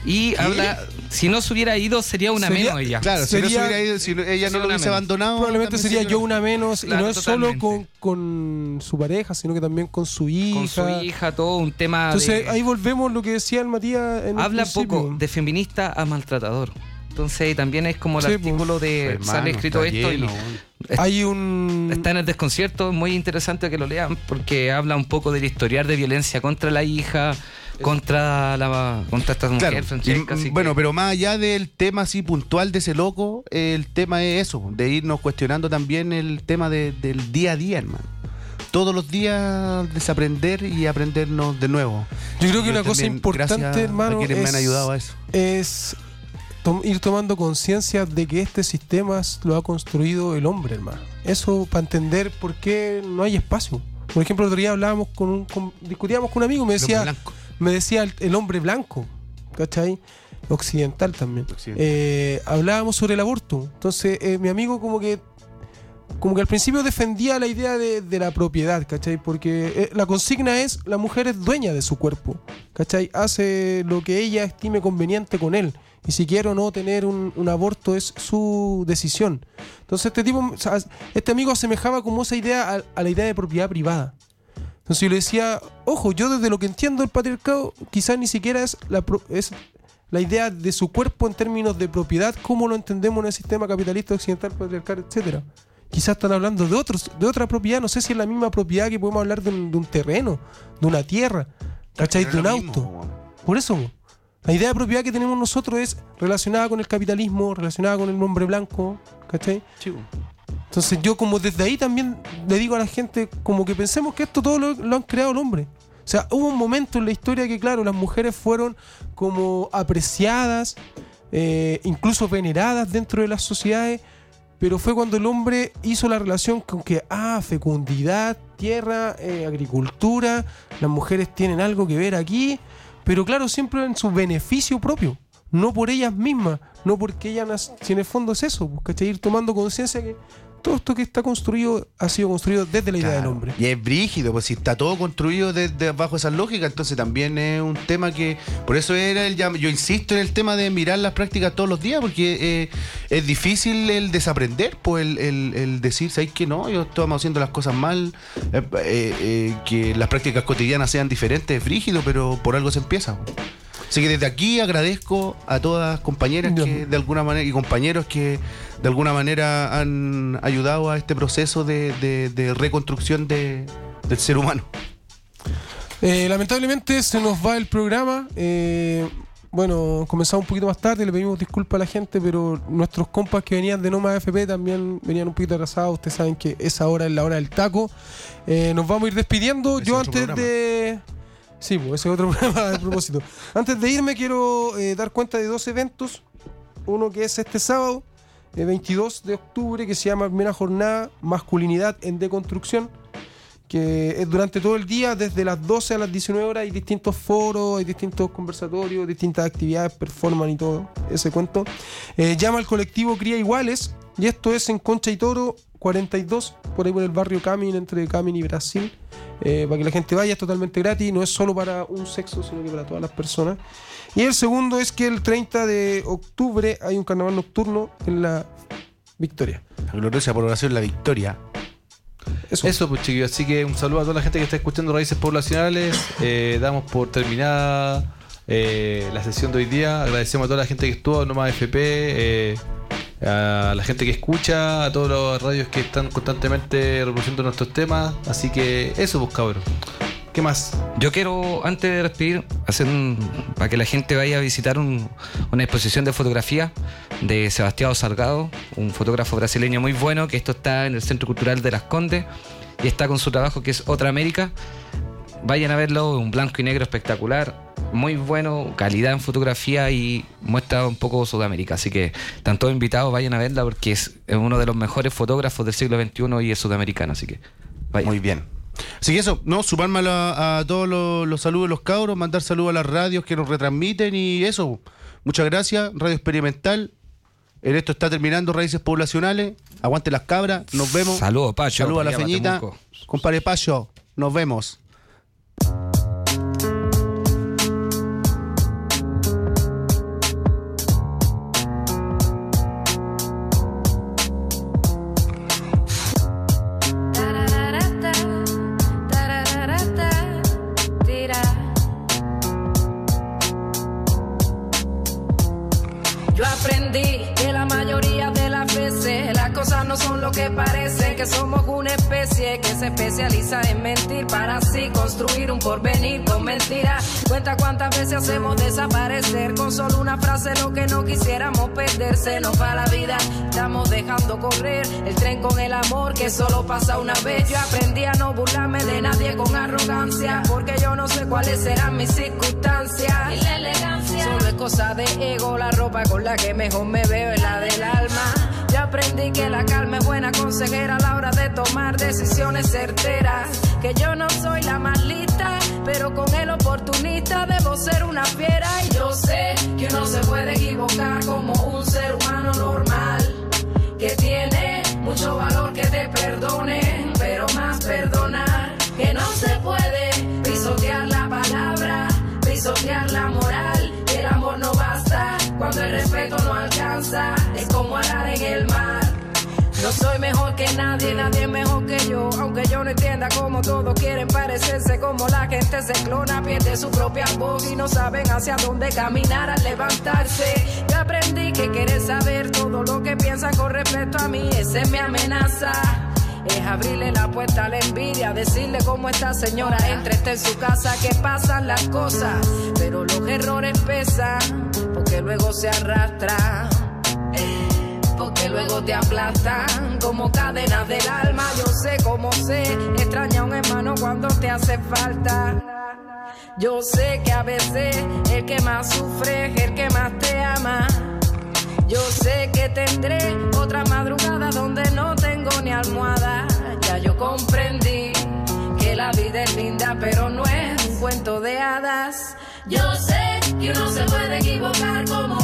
Y habla, si no se hubiera ido, sería una Sería- menos ella. Claro, Sería- si no se hubiera ido, si no- ella no lo una hubiese menos. abandonado. Probablemente también sería yo una menos, Claro, y no es totalmente. solo con, con su pareja, sino que también con su hija. Con su hija, todo un tema Entonces de... ahí volvemos a lo que decía el Matías en un Habla principio. poco de feminista a maltratador. Entonces también es como el Sí, artículo de... Hermano, sale escrito está esto lleno, y... weón. Hay un... Está en el desconcierto, es muy interesante que lo lean porque habla un poco del historial de violencia contra la hija, contra la contra esta mujer, Claro, Francesca. y, así bueno, que- pero más allá del tema así puntual de ese loco, el tema es eso, de irnos cuestionando también el tema de- del día a día, hermano. Todos los días desaprender y aprendernos de nuevo. Yo creo que Yo una cosa también, importante, gracias hermano, a quienes me han es- ayudado a eso. es tom- ir tomando conciencia de que este sistema lo ha construido el hombre, hermano. Eso para entender por qué no hay espacio. Por ejemplo, el otro día hablábamos con un, con- discutíamos con un amigo, me El decía, hombre blanco. me decía el, el hombre blanco, ¿cachai? Occidental también. Occidental. Eh, hablábamos sobre el aborto. Entonces, eh, mi amigo como que como que al principio defendía la idea de, de la propiedad, ¿cachai? Porque eh, la consigna es, la mujer es dueña de su cuerpo, ¿cachai? Hace lo que ella estime conveniente con él. Y si quiere o no tener un, un aborto es su decisión. Entonces este tipo, o sea, este amigo asemejaba como esa idea a, a la idea de propiedad privada. Entonces yo le decía, ojo, yo desde lo que entiendo del patriarcado, quizás ni siquiera es la, pro- es la idea de su cuerpo en términos de propiedad, como lo entendemos en el sistema capitalista occidental, patriarcal, etcétera. Quizás están hablando de otros, de otra propiedad, no sé si es la misma propiedad que podemos hablar de un, de un terreno, de una tierra, ¿cachai? De un auto. Por eso, la idea de propiedad que tenemos nosotros es relacionada con el capitalismo, relacionada con el hombre blanco, ¿cachai? Entonces yo como desde ahí también le digo a la gente como que pensemos que esto todo lo, lo han creado el hombre. O sea, hubo un momento en la historia que claro, las mujeres fueron como apreciadas, eh, incluso veneradas dentro de las sociedades, pero fue cuando el hombre hizo la relación con que, ah, fecundidad, tierra, eh, agricultura, las mujeres tienen algo que ver aquí, pero claro, siempre en su beneficio propio, no por ellas mismas, no porque ellas, nac- si en el fondo es eso, pues, ¿cachai? Ir tomando conciencia que todo esto que está construido ha sido construido desde la idea Claro. del hombre. Y es brígido, pues si está todo construido desde bajo esa lógica, entonces también es un tema que, por eso era el llam- yo insisto en el tema de mirar las prácticas todos los días, porque eh, es difícil el desaprender, pues el, el, el decir, ¿sabes que no? Yo estamos haciendo las cosas mal, eh, eh, eh, que las prácticas cotidianas sean diferentes, es brígido, pero por algo se empieza. Así que desde aquí agradezco a todas las compañeras que de alguna manera y compañeros que de alguna manera han ayudado a este proceso de, de- de reconstrucción de- del ser humano. Eh, lamentablemente se nos va el programa. Eh, bueno, comenzamos un poquito más tarde, le pedimos disculpas a la gente, pero nuestros compas que venían de Noma F P también venían un poquito atrasados. Ustedes saben que esa hora es la hora del taco. Eh, nos vamos a ir despidiendo. Ese Yo otro antes programa. de... Sí, pues ese es otro programa de propósito. Antes de irme quiero eh, dar cuenta de dos eventos. Uno que es este sábado, el veintidós de octubre, que se llama Primera Jornada Masculinidad en Deconstrucción, que es durante todo el día, desde las doce a las diecinueve horas, hay distintos foros, hay distintos conversatorios, distintas actividades, performance y todo, ese cuento. Eh, llama al colectivo Cría Iguales, y esto es en Concha y Toro cuarenta y dos, por ahí por el barrio Camin, entre Camin y Brasil. Eh, para que la gente vaya, es totalmente gratis, no es solo para un sexo, sino que para todas las personas. Y el segundo es que el treinta de octubre hay un carnaval nocturno en la Victoria. La gloriosa población La Victoria. Eso. Eso, pues chiquillos. Así que un saludo a toda la gente que está escuchando Raíces Poblacionales. Eh, damos por terminada eh, la sesión de hoy día. Agradecemos a toda la gente que estuvo, Nomás F P, eh, a la gente que escucha, a todos los radios que están constantemente reproduciendo nuestros temas. Así que eso, pues cabros. ¿Qué más? Yo quiero, antes de despedir, hacer un, para que la gente vaya a visitar un- una exposición de fotografía de Sebastião Salgado, un fotógrafo brasileño muy bueno, que esto está en el Centro Cultural de Las Condes y está con su trabajo que es Otra América. Vayan a verlo, un blanco y negro espectacular, muy bueno, calidad en fotografía y muestra un poco Sudamérica. Así que están todos invitados, vayan a verla porque es uno de los mejores fotógrafos del siglo veintiuno y es sudamericano. Así que vayan. Muy bien. Así que eso, no, sumarme a, la- a todos los, los saludos de los cabros, mandar saludos a las radios que nos retransmiten y eso. Muchas gracias, Radio Experimental. En esto está terminando Raíces Poblacionales. Aguante las cabras, nos vemos. Saludos, Pacho. Saludos a la Por allá, Feñita. Temuco. Compadre Pacho, nos vemos. Yo aprendí que la mayoría de las veces las cosas no son lo que parecen, que somos una especie que se especializa en mentir para así construir un porvenir con mentiras. Cuenta cuántas veces hacemos desaparecer con solo una frase lo que no quisiéramos perder. Se nos va la vida, estamos dejando correr el tren con el amor que solo pasa una vez. Yo aprendí a no burlarme de nadie con arrogancia, porque yo no sé cuáles serán mis circunstancias. Y la elegancia solo es cosa de ego, la ropa con la que mejor me veo es la del alma. Yo aprendí que la calma es buena consejera a la hora de tomar decisiones certeras, que yo no soy la más lista, pero con el oportunista debo ser una fiera. Y yo sé que uno se puede equivocar como un ser humano normal, que tiene mucho valor que te perdonen, pero más perdonar que no se puede. Pisotear la palabra, pisotear la moral, el amor no basta cuando el respeto no alcanza, es como arar en el mar. No soy mejor que nadie, nadie es mejor que yo, aunque yo no entienda cómo todos quieren parecerse, como la gente se clona, pierde su propia voz y no saben hacia dónde caminar al levantarse. Yo aprendí que querer saber todo lo que piensan con respecto a mí, esa es mi amenaza. Es abrirle la puerta a la envidia, decirle cómo está señora, entre está en su casa, que pasan las cosas, pero los errores pesan, porque luego se arrastran, porque luego te aplastan como cadenas del alma. Yo sé cómo sé, extraña a un hermano cuando te hace falta. Yo sé que a veces el que más sufre es el que más te ama. Yo sé que tendré otra madrugada donde no tengo ni almohada. Ya yo comprendí que la vida es linda, pero no es un cuento de hadas. Yo sé que uno se puede equivocar como